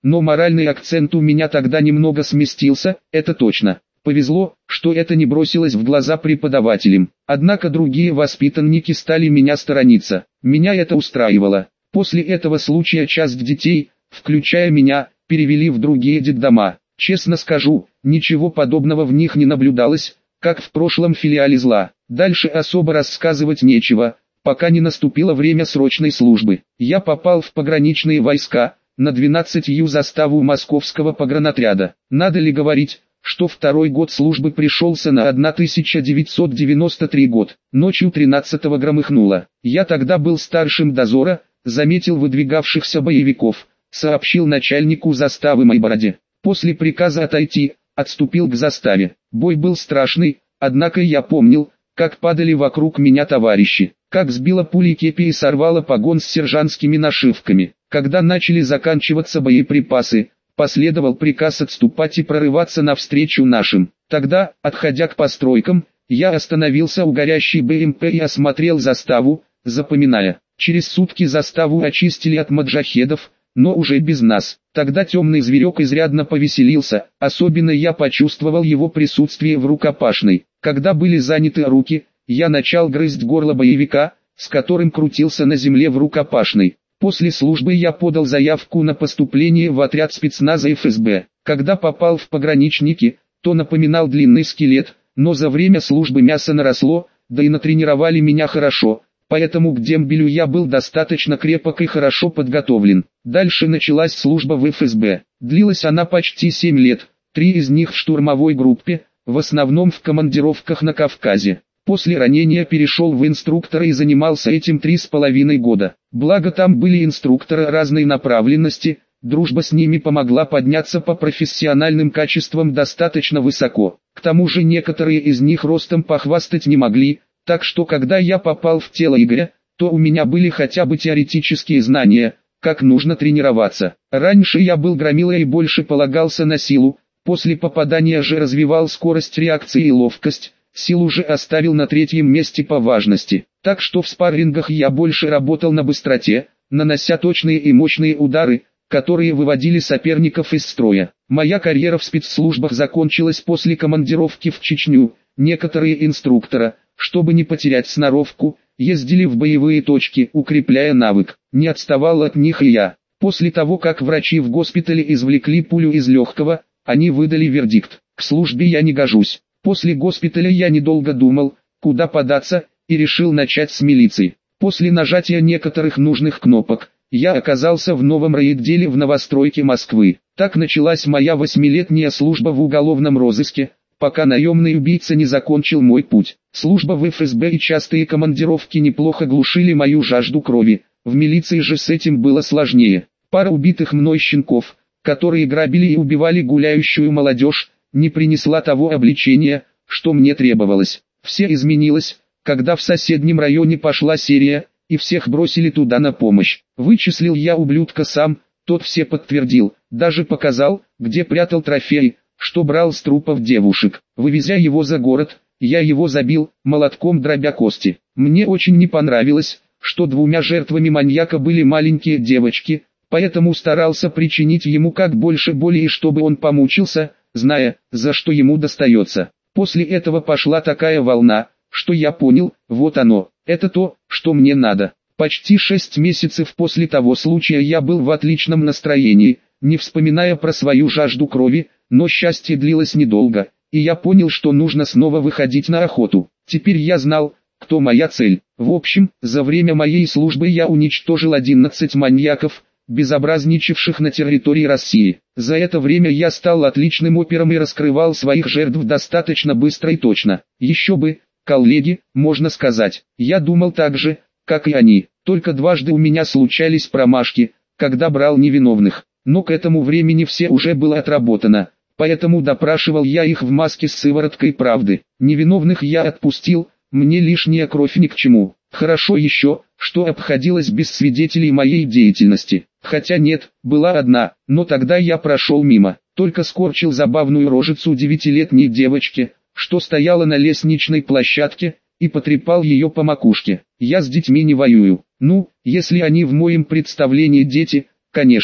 но моральный акцент у меня тогда немного сместился, это точно. Повезло, что это не бросилось в глаза преподавателям. Однако другие воспитанники стали меня сторониться. Меня это устраивало. После этого случая часть детей, включая меня, перевели в другие детдома. Честно скажу, ничего подобного в них не наблюдалось, как в прошлом филиале зла. Дальше особо рассказывать нечего, пока не наступило время срочной службы. Я попал в пограничные войска, на двенадцатую заставу московского погранотряда. Надо ли говорить, что второй год службы пришелся на тысяча девятьсот девяносто третий год. Ночью тринадцатого громыхнуло. Я тогда был старшим дозора, заметил выдвигавшихся боевиков, сообщил начальнику заставы Майбороде. После приказа отойти, отступил к заставе. Бой был страшный, однако я помнил, как падали вокруг меня товарищи, как сбила пули кепи и сорвала погон с сержантскими нашивками. Когда начали заканчиваться боеприпасы, последовал приказ отступать и прорываться навстречу нашим. Тогда, отходя к постройкам, я остановился у горящей бэ эм пэ и осмотрел заставу, запоминая. Через сутки заставу очистили от маджахедов, но уже без нас. Тогда темный зверек изрядно повеселился, особенно я почувствовал его присутствие в рукопашной. Когда были заняты руки, я начал грызть горло боевика, с которым крутился на земле в рукопашной. После службы я подал заявку на поступление в отряд спецназа эф эс бэ. Когда попал в пограничники, то напоминал длинный скелет, но за время службы мясо наросло, да и натренировали меня хорошо, поэтому к дембелю я был достаточно крепок и хорошо подготовлен. Дальше началась служба в эф эс бэ. Длилась она почти семь лет, три из них в штурмовой группе, в основном в командировках на Кавказе. После ранения перешел в инструктора и занимался этим три с половиной года. Благо там были инструкторы разной направленности, дружба с ними помогла подняться по профессиональным качествам достаточно высоко. К тому же некоторые из них ростом похвастать не могли, так что когда я попал в тело Игоря, то у меня были хотя бы теоретические знания, как нужно тренироваться. Раньше я был громилой и больше полагался на силу, после попадания же развивал скорость реакции и ловкость. Силу же оставил на третьем месте по важности, так что в спаррингах я больше работал на быстроте, нанося точные и мощные удары, которые выводили соперников из строя. Моя карьера в спецслужбах закончилась после командировки в Чечню. Некоторые инструктора, чтобы не потерять сноровку, ездили в боевые точки, укрепляя навык. Не отставал от них и я. После того, как врачи в госпитале извлекли пулю из легкого, они выдали вердикт: к службе я не гожусь. После госпиталя я недолго думал, куда податься, и решил начать с милиции. После нажатия некоторых нужных кнопок, я оказался в новом райотделе в новостройке Москвы. Так началась моя восьмилетняя служба в уголовном розыске, пока наемный убийца не закончил мой путь. Служба в эф эс бэ и частые командировки неплохо глушили мою жажду крови, в милиции же с этим было сложнее. Пара убитых мной щенков, которые грабили и убивали гуляющую молодежь, не принесла того обличения, что мне требовалось. Все изменилось, когда в соседнем районе пошла серия, и всех бросили туда на помощь. Вычислил я ублюдка сам, тот все подтвердил, даже показал, где прятал трофей, что брал с трупов девушек. Вывезя его за город, я его забил, молотком дробя кости. Мне очень не понравилось, что двумя жертвами маньяка были маленькие девочки, поэтому старался причинить ему как больше боли и чтобы он помучился, зная, за что ему достается. После этого пошла такая волна, что я понял, вот оно, это то, что мне надо. Почти шесть месяцев после того случая я был в отличном настроении, не вспоминая про свою жажду крови, но счастье длилось недолго, и я понял, что нужно снова выходить на охоту. Теперь я знал, кто моя цель. В общем, за время моей службы я уничтожил одиннадцать маньяков, безобразничавших на территории России. За это время я стал отличным опером и раскрывал своих жертв достаточно быстро и точно. Еще бы, коллеги, можно сказать, я думал так же, как и они, только дважды у меня случались промашки, когда брал невиновных, но к этому времени все уже было отработано, поэтому допрашивал я их в маске с сывороткой правды. Невиновных я отпустил, мне лишняя кровь ни к чему. Хорошо еще, что обходилось без свидетелей моей деятельности. Хотя нет, была одна, но тогда я прошел мимо, только скорчил забавную рожицу девятилетней девочке, что стояла на лестничной площадке, и потрепал ее по макушке. Я с детьми не воюю. Ну, если они в моем представлении дети, конечно.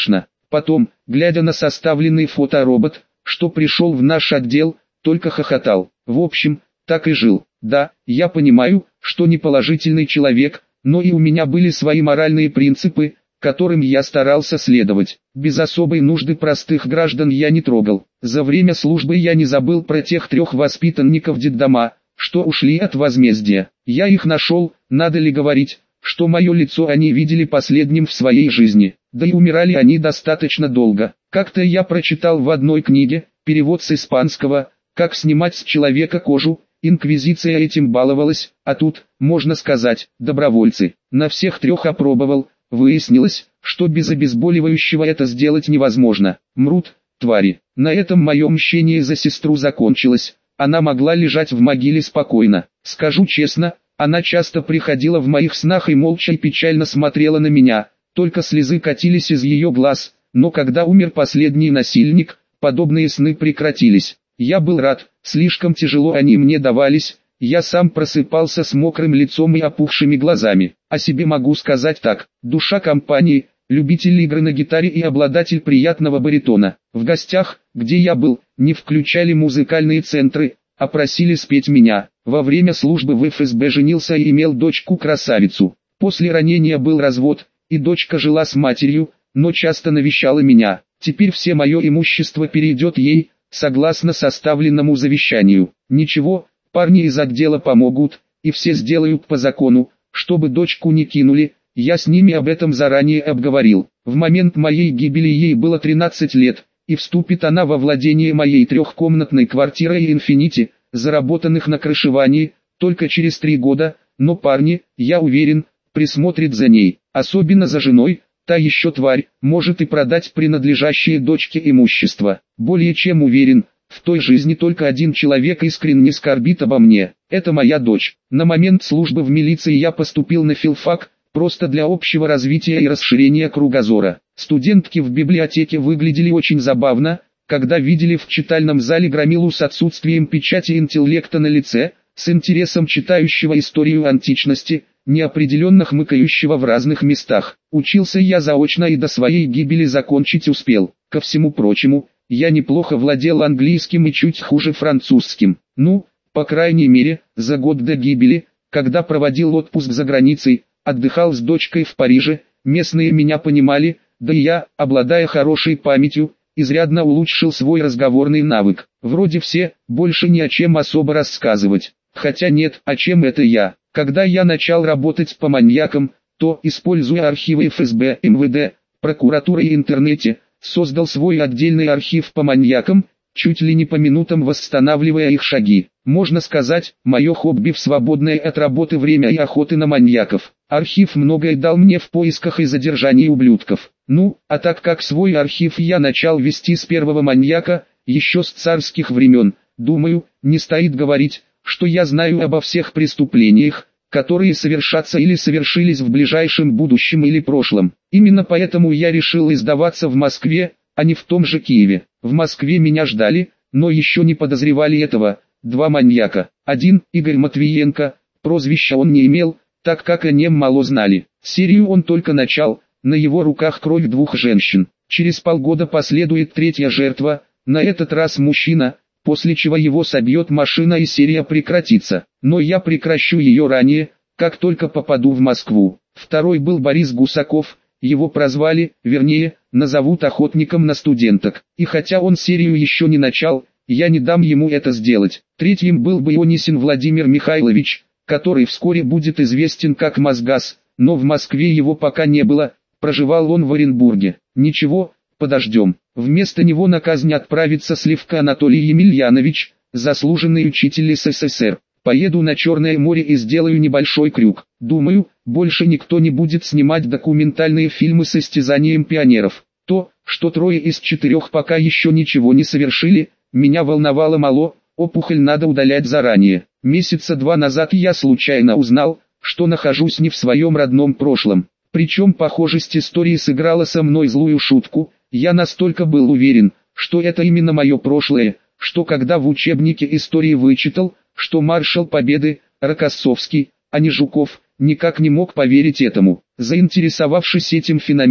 Потом, глядя на составленный фоторобот, что пришел в наш отдел, только хохотал. В общем, так и жил. Да, я понимаю, что не положительный человек, но и у меня были свои моральные принципы, которым я старался следовать. Без особой нужды простых граждан я не трогал. За время службы я не забыл про тех трех воспитанников детдома, что ушли от возмездия. Я их нашел, надо ли говорить, что мое лицо они видели последним в своей жизни. Да и умирали они достаточно долго. Как-то я прочитал в одной книге, перевод с испанского, как снимать с человека кожу. Инквизиция этим баловалась, а тут, можно сказать, добровольцы. На всех трех опробовал, выяснилось, что без обезболивающего это сделать невозможно. Мрут, твари. На этом мое мщение за сестру закончилось, она могла лежать в могиле спокойно. Скажу честно, она часто приходила в моих снах и молча и печально смотрела на меня, только слезы катились из ее глаз, но когда умер последний насильник, подобные сны прекратились. Я был рад, слишком тяжело они мне давались, я сам просыпался с мокрым лицом и опухшими глазами. О себе могу сказать так: душа компании, любитель игры на гитаре и обладатель приятного баритона. В гостях, где я был, не включали музыкальные центры, а просили спеть меня. Во время службы в эф эс бэ женился и имел дочку-красавицу. После ранения был развод, и дочка жила с матерью, но часто навещала меня. Теперь все мое имущество перейдет ей, согласно составленному завещанию. Ничего, парни из отдела помогут, и все сделают по закону, чтобы дочку не кинули, я с ними об этом заранее обговорил. В момент моей гибели ей было тринадцать лет, и вступит она во владение моей трехкомнатной квартирой Infinity, заработанных на крышевании, только через три года, но парни, я уверен, присмотрят за ней, особенно за женой. Та еще тварь, может и продать принадлежащее дочке имущество. Более чем уверен, в той жизни только один человек искренне скорбит обо мне. Это моя дочь. На момент службы в милиции я поступил на филфак, просто для общего развития и расширения кругозора. Студентки в библиотеке выглядели очень забавно, когда видели в читальном зале громилу с отсутствием печати интеллекта на лице, с интересом читающего историю античности, неопределенно хмыкающего в разных местах. Учился я заочно и до своей гибели закончить успел. Ко всему прочему, я неплохо владел английским и чуть хуже французским. Ну, по крайней мере, за год до гибели, когда проводил отпуск за границей, отдыхал с дочкой в Париже, местные меня понимали, да и я, обладая хорошей памятью, изрядно улучшил свой разговорный навык. Вроде все, больше ни о чем особо рассказывать. Хотя нет, о чем это я. Когда я начал работать по маньякам, то, используя архивы эф эс бэ, эм вэ дэ, прокуратуры и интернете, создал свой отдельный архив по маньякам, чуть ли не по минутам восстанавливая их шаги. Можно сказать, мое хобби в свободное от работы время и охоты на маньяков. Архив многое дал мне в поисках и задержании ублюдков. Ну, а так как свой архив я начал вести с первого маньяка, еще с царских времен, думаю, не стоит говорить, что я знаю обо всех преступлениях, которые совершатся или совершились в ближайшем будущем или прошлом. Именно поэтому я решил издаваться в Москве, а не в том же Киеве. В Москве меня ждали, но еще не подозревали этого, два маньяка. Один, Игорь Матвиенко, прозвища он не имел, так как о нем мало знали. Серию он только начал, на его руках кровь двух женщин. Через полгода последует третья жертва, на этот раз мужчина, после чего его собьет машина и серия прекратится. Но я прекращу ее ранее, как только попаду в Москву. Второй был Борис Гусаков, его прозвали, вернее, назовут охотником на студенток. И хотя он серию еще не начал, я не дам ему это сделать. Третьим был бы Ионисин Владимир Михайлович, который вскоре будет известен как Мосгаз, но в Москве его пока не было, проживал он в Оренбурге. Ничего, подождем. Вместо него на казнь отправится Сливка Анатолий Емельянович, заслуженный учитель эс эс эс эр. Поеду на Черное море и сделаю небольшой крюк. Думаю, больше никто не будет снимать документальные фильмы с истязанием пионеров. То, что трое из четырех пока еще ничего не совершили, меня волновало мало, опухоль надо удалять заранее. Месяца два назад я случайно узнал, что нахожусь не в своем родном прошлом. Причем похожесть истории сыграла со мной злую шутку. Я настолько был уверен, что это именно мое прошлое, что когда в учебнике истории вычитал, что маршал Победы, Рокоссовский, а не Жуков, никак не мог поверить этому. Заинтересовавшись этим феноменом,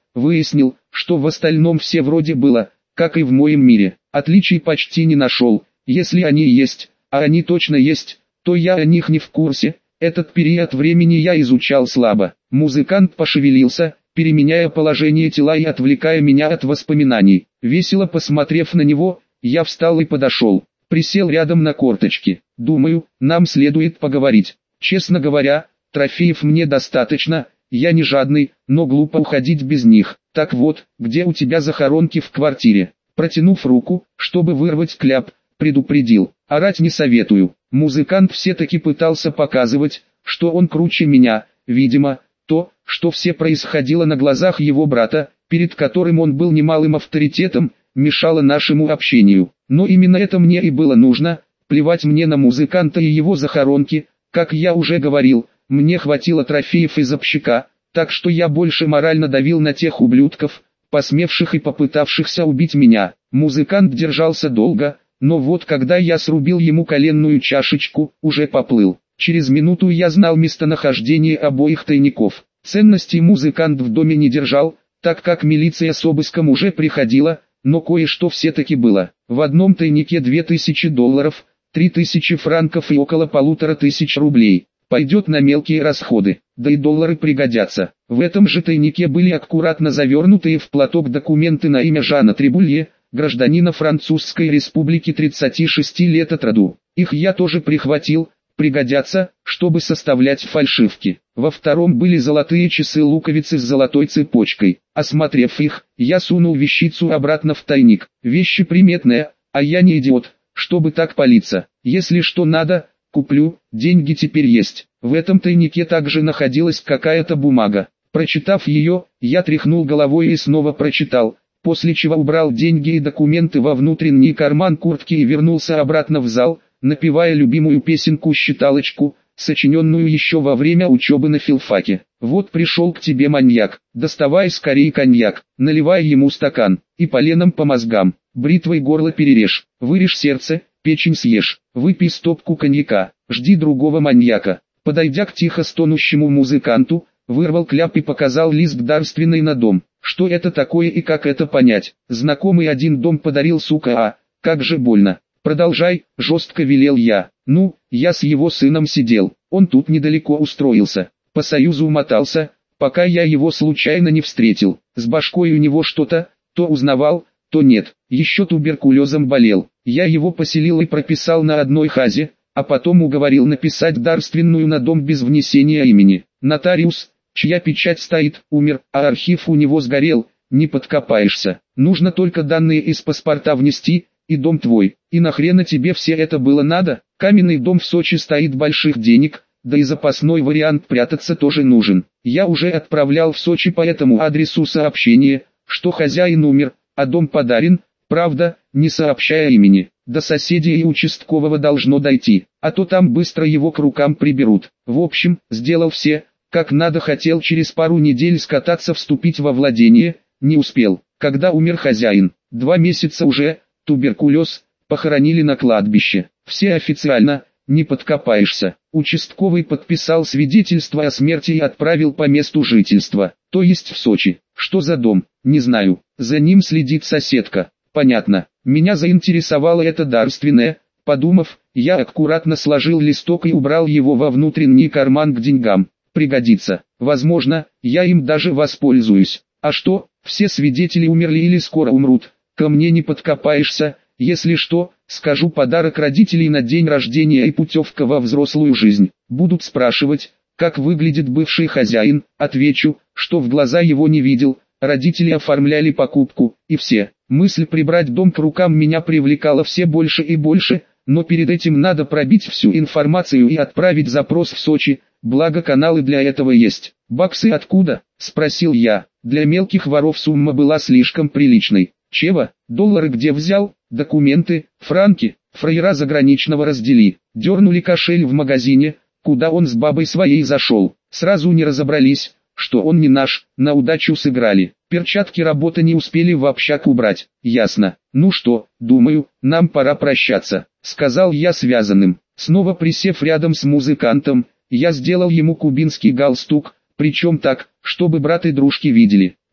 выяснил, что в остальном все вроде было, как и в моем мире. Отличий почти не нашел. Если они есть, а они точно есть, то я о них не в курсе. Этот период времени я изучал слабо. Музыкант пошевелился, переменяя положение тела и отвлекая меня от воспоминаний. Весело посмотрев на него, я встал и подошел. Присел рядом на корточки. Думаю, нам следует поговорить. Честно говоря, трофеев мне достаточно, я не жадный, но глупо уходить без них. Так вот, где у тебя захоронки в квартире? Протянув руку, чтобы вырвать кляп, предупредил. Орать не советую. Музыкант все-таки пытался показывать, что он круче меня. Видимо, то, что все происходило на глазах его брата, перед которым он был немалым авторитетом, мешало нашему общению. Но именно это мне и было нужно. Плевать мне на музыканта и его захоронки. Как я уже говорил, мне хватило трофеев из общака, так что я больше морально давил на тех ублюдков, посмевших и попытавшихся убить меня. Музыкант держался долго, но вот когда я срубил ему коленную чашечку, уже поплыл. Через минуту я знал местонахождение обоих тайников. Ценностей музыкант в доме не держал, так как милиция с обыском уже приходила, но кое-что все-таки было. В одном тайнике две тысячи долларов, три тысячи франков и около полутора тысяч рублей. Пойдет на мелкие расходы, да и доллары пригодятся. В этом же тайнике были аккуратно завернутые в платок документы на имя Жана Трибулье, гражданина Французской Республики тридцати шести лет от роду. Их я тоже прихватил, пригодятся, чтобы составлять фальшивки. Во втором были золотые часы-луковицы с золотой цепочкой. Осмотрев их, я сунул вещицу обратно в тайник. Вещи приметные, а я не идиот, чтобы так палиться. Если что надо, куплю, деньги теперь есть. В этом тайнике также находилась какая-то бумага. Прочитав ее, я тряхнул головой и снова прочитал, после чего убрал деньги и документы во внутренний карман куртки и вернулся обратно в зал, напевая любимую песенку-считалочку, сочиненную еще во время учебы на филфаке. Вот пришел к тебе маньяк, доставай скорее коньяк, наливай ему стакан, и поленом по мозгам, бритвой горло перережь, вырежь сердце, печень съешь, выпей стопку коньяка, жди другого маньяка. Подойдя к тихо стонущему музыканту, вырвал кляп и показал лист дарственный на дом. Что это такое и как это понять? Знакомый один дом подарил, сука, а, как же больно. Продолжай, жестко велел я. Ну, я с его сыном сидел, он тут недалеко устроился. По союзу умотался, пока я его случайно не встретил. С башкой у него что-то, то узнавал, то нет. Еще туберкулезом болел. Я его поселил и прописал на одной хазе, а потом уговорил написать дарственную на дом без внесения имени. Нотариус, чья печать стоит, умер, а архив у него сгорел, не подкопаешься. Нужно только данные из паспорта внести, и дом твой. И нахрена тебе все это было надо? Каменный дом в Сочи стоит больших денег, да и запасной вариант прятаться тоже нужен. Я уже отправлял в Сочи по этому адресу сообщение, что хозяин умер, а дом подарен, правда, не сообщая имени. До соседей и участкового должно дойти, а то там быстро его к рукам приберут. В общем, сделал все, как надо, хотел через пару недель скататься, вступить во владение, не успел. Когда умер хозяин, два месяца уже, туберкулез, похоронили на кладбище. Все официально, не подкопаешься. Участковый подписал свидетельство о смерти и отправил по месту жительства, то есть в Сочи. Что за дом, не знаю, за ним следит соседка. Понятно, меня заинтересовало это дарственное. Подумав, я аккуратно сложил листок и убрал его во внутренний карман к деньгам. Пригодится, возможно, я им даже воспользуюсь. А что, все свидетели умерли или скоро умрут, ко мне не подкопаешься. Если что, скажу, подарок родителей на день рождения и путевка во взрослую жизнь. Будут спрашивать, как выглядит бывший хозяин, отвечу, что в глаза его не видел. Родители оформляли покупку, и все. Мысль прибрать дом к рукам меня привлекала все больше и больше, но перед этим надо пробить всю информацию и отправить запрос в Сочи, благо каналы для этого есть. «Баксы откуда?» – спросил я. Для мелких воров сумма была слишком приличной. «Чего? Доллары где взял? Документы, франки?» Фраера заграничного раздели. Дернули кошель в магазине, куда он с бабой своей зашел. Сразу не разобрались, что он не наш, на удачу сыграли. Перчатки работы не успели в общак убрать. Ясно. Ну что, думаю, нам пора прощаться, сказал я связанным. Снова присев рядом с музыкантом, я сделал ему кубинский галстук, причем так, чтобы брат и дружки видели.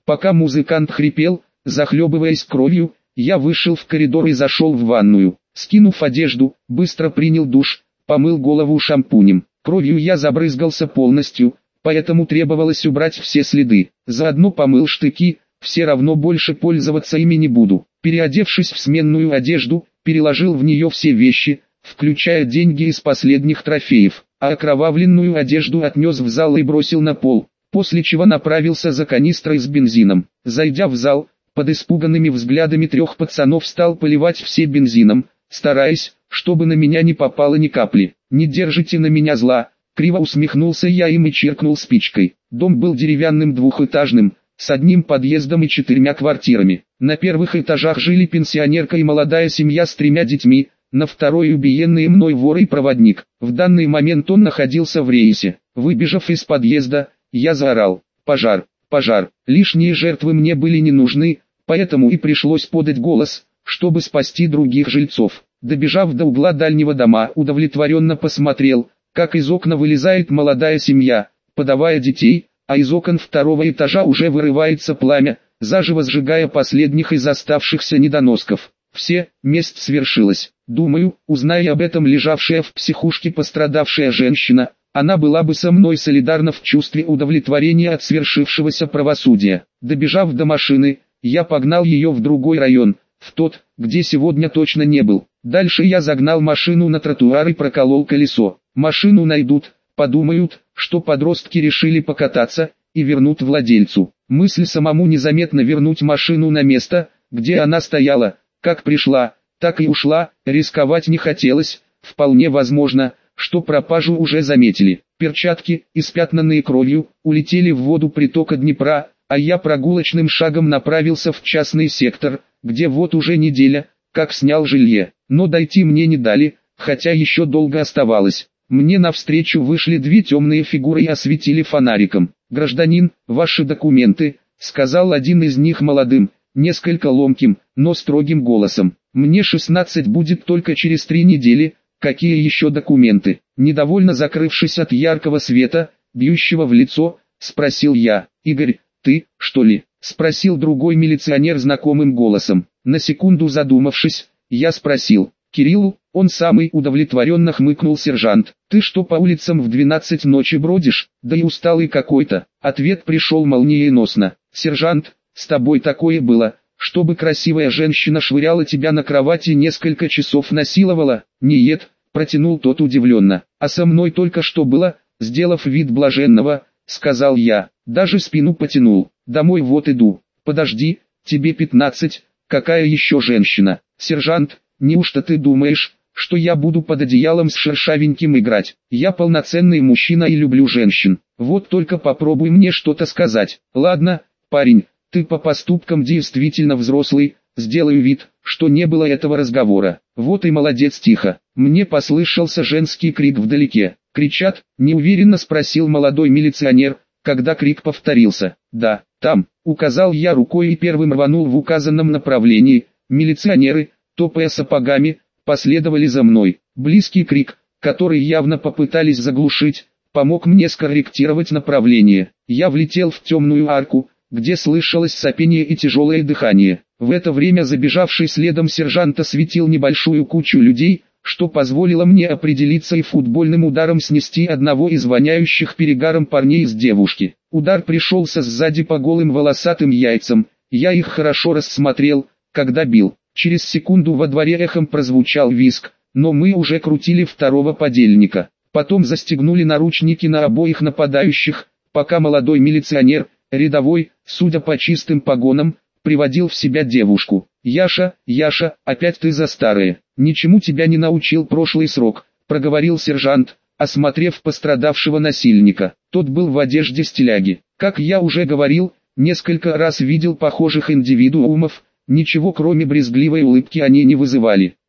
Пока музыкант хрипел, захлебываясь кровью, я вышел в коридор и зашел в ванную. Скинув одежду, быстро принял душ, помыл голову шампунем. Кровью я забрызгался полностью, поэтому требовалось убрать все следы. Заодно помыл штыки, все равно больше пользоваться ими не буду. Переодевшись в сменную одежду, переложил в нее все вещи, включая деньги из последних трофеев, а окровавленную одежду отнес в зал и бросил на пол, после чего направился за канистрой с бензином. Зайдя в зал, под испуганными взглядами трех пацанов стал поливать все бензином, стараясь, чтобы на меня не попало ни капли. «Не держите на меня зла», — криво усмехнулся я им и чиркнул спичкой. Дом был деревянным двухэтажным, с одним подъездом и четырьмя квартирами. На первых этажах жили пенсионерка и молодая семья с тремя детьми, на второй убиенный мной вор и проводник. В данный момент он находился в рейсе. Выбежав из подъезда, я заорал: «Пожар! Пожар!» Лишние жертвы мне были не нужны, поэтому и пришлось подать голос, чтобы спасти других жильцов. Добежав до угла дальнего дома, удовлетворенно посмотрел, как из окна вылезает молодая семья, подавая детей, а из окон второго этажа уже вырывается пламя, заживо сжигая последних из оставшихся недоносков. Все, месть свершилась. Думаю, узная об этом лежавшая в психушке пострадавшая женщина, она была бы со мной солидарна в чувстве удовлетворения от свершившегося правосудия. Добежав до машины, я погнал ее в другой район, в тот, где сегодня точно не был. Дальше я загнал машину на тротуар и проколол колесо. Машину найдут, подумают, что подростки решили покататься, и вернут владельцу. Мысль самому незаметно вернуть машину на место, где она стояла, как пришла, так и ушла, рисковать не хотелось. Вполне возможно, что пропажу уже заметили. Перчатки, испятнанные кровью, улетели в воду притока Днепра, а я прогулочным шагом направился в частный сектор, где вот уже неделя, как снял жилье. Но дойти мне не дали, хотя еще долго оставалось. Мне навстречу вышли две темные фигуры и осветили фонариком. «Гражданин, ваши документы», — сказал один из них молодым, несколько ломким, но строгим голосом. «Мне шестнадцать будет только через три недели, какие еще документы?» Недовольно закрывшись от яркого света, бьющего в лицо, спросил я. «Игорь, ты, что ли?» — спросил другой милиционер знакомым голосом. На секунду задумавшись, я спросил: «Кириллу?» Он самый, удовлетворенно хмыкнул сержант. «Ты что по улицам в двенадцать ночи бродишь? Да и усталый какой-то». Ответ пришел молниеносно. «Сержант, с тобой такое было, чтобы красивая женщина швыряла тебя на кровати и несколько часов насиловала?» «Нет», протянул тот удивленно. «А со мной только что было», сделав вид блаженного, сказал я. Даже спину потянул. «Домой вот иду». «Подожди, тебе пятнадцать, какая еще женщина?» «Сержант, неужто ты думаешь, что я буду под одеялом с шершавеньким играть? Я полноценный мужчина и люблю женщин. Вот только попробуй мне что-то сказать». «Ладно, парень, ты по поступкам действительно взрослый, сделаю вид, что не было этого разговора». «Вот и молодец». Тихо. Мне послышался женский крик вдалеке. «Кричат?» — неуверенно спросил молодой милиционер, когда крик повторился. «Да, там», — указал я рукой и первым рванул в указанном направлении. Милиционеры, топая сапогами, последовали за мной. Близкий крик, который явно попытались заглушить, помог мне скорректировать направление. Я влетел в темную арку, где слышалось сопение и тяжелое дыхание. В это время забежавший следом сержант осветил небольшую кучу людей, что позволило мне определиться и футбольным ударом снести одного из воняющих перегаром парней из девушки. Удар пришелся сзади по голым волосатым яйцам, я их хорошо рассмотрел, когда бил. Через секунду во дворе эхом прозвучал визг, но мы уже крутили второго подельника. Потом застегнули наручники на обоих нападающих, пока молодой милиционер, рядовой, судя по чистым погонам, приводил в себя девушку. «Яша, Яша, опять ты за старое. Ничему тебя не научил прошлый срок», — проговорил сержант, осмотрев пострадавшего насильника. Тот был в одежде стиляги. Как я уже говорил, несколько раз видел похожих индивидуумов, ничего кроме брезгливой улыбки они не вызывали.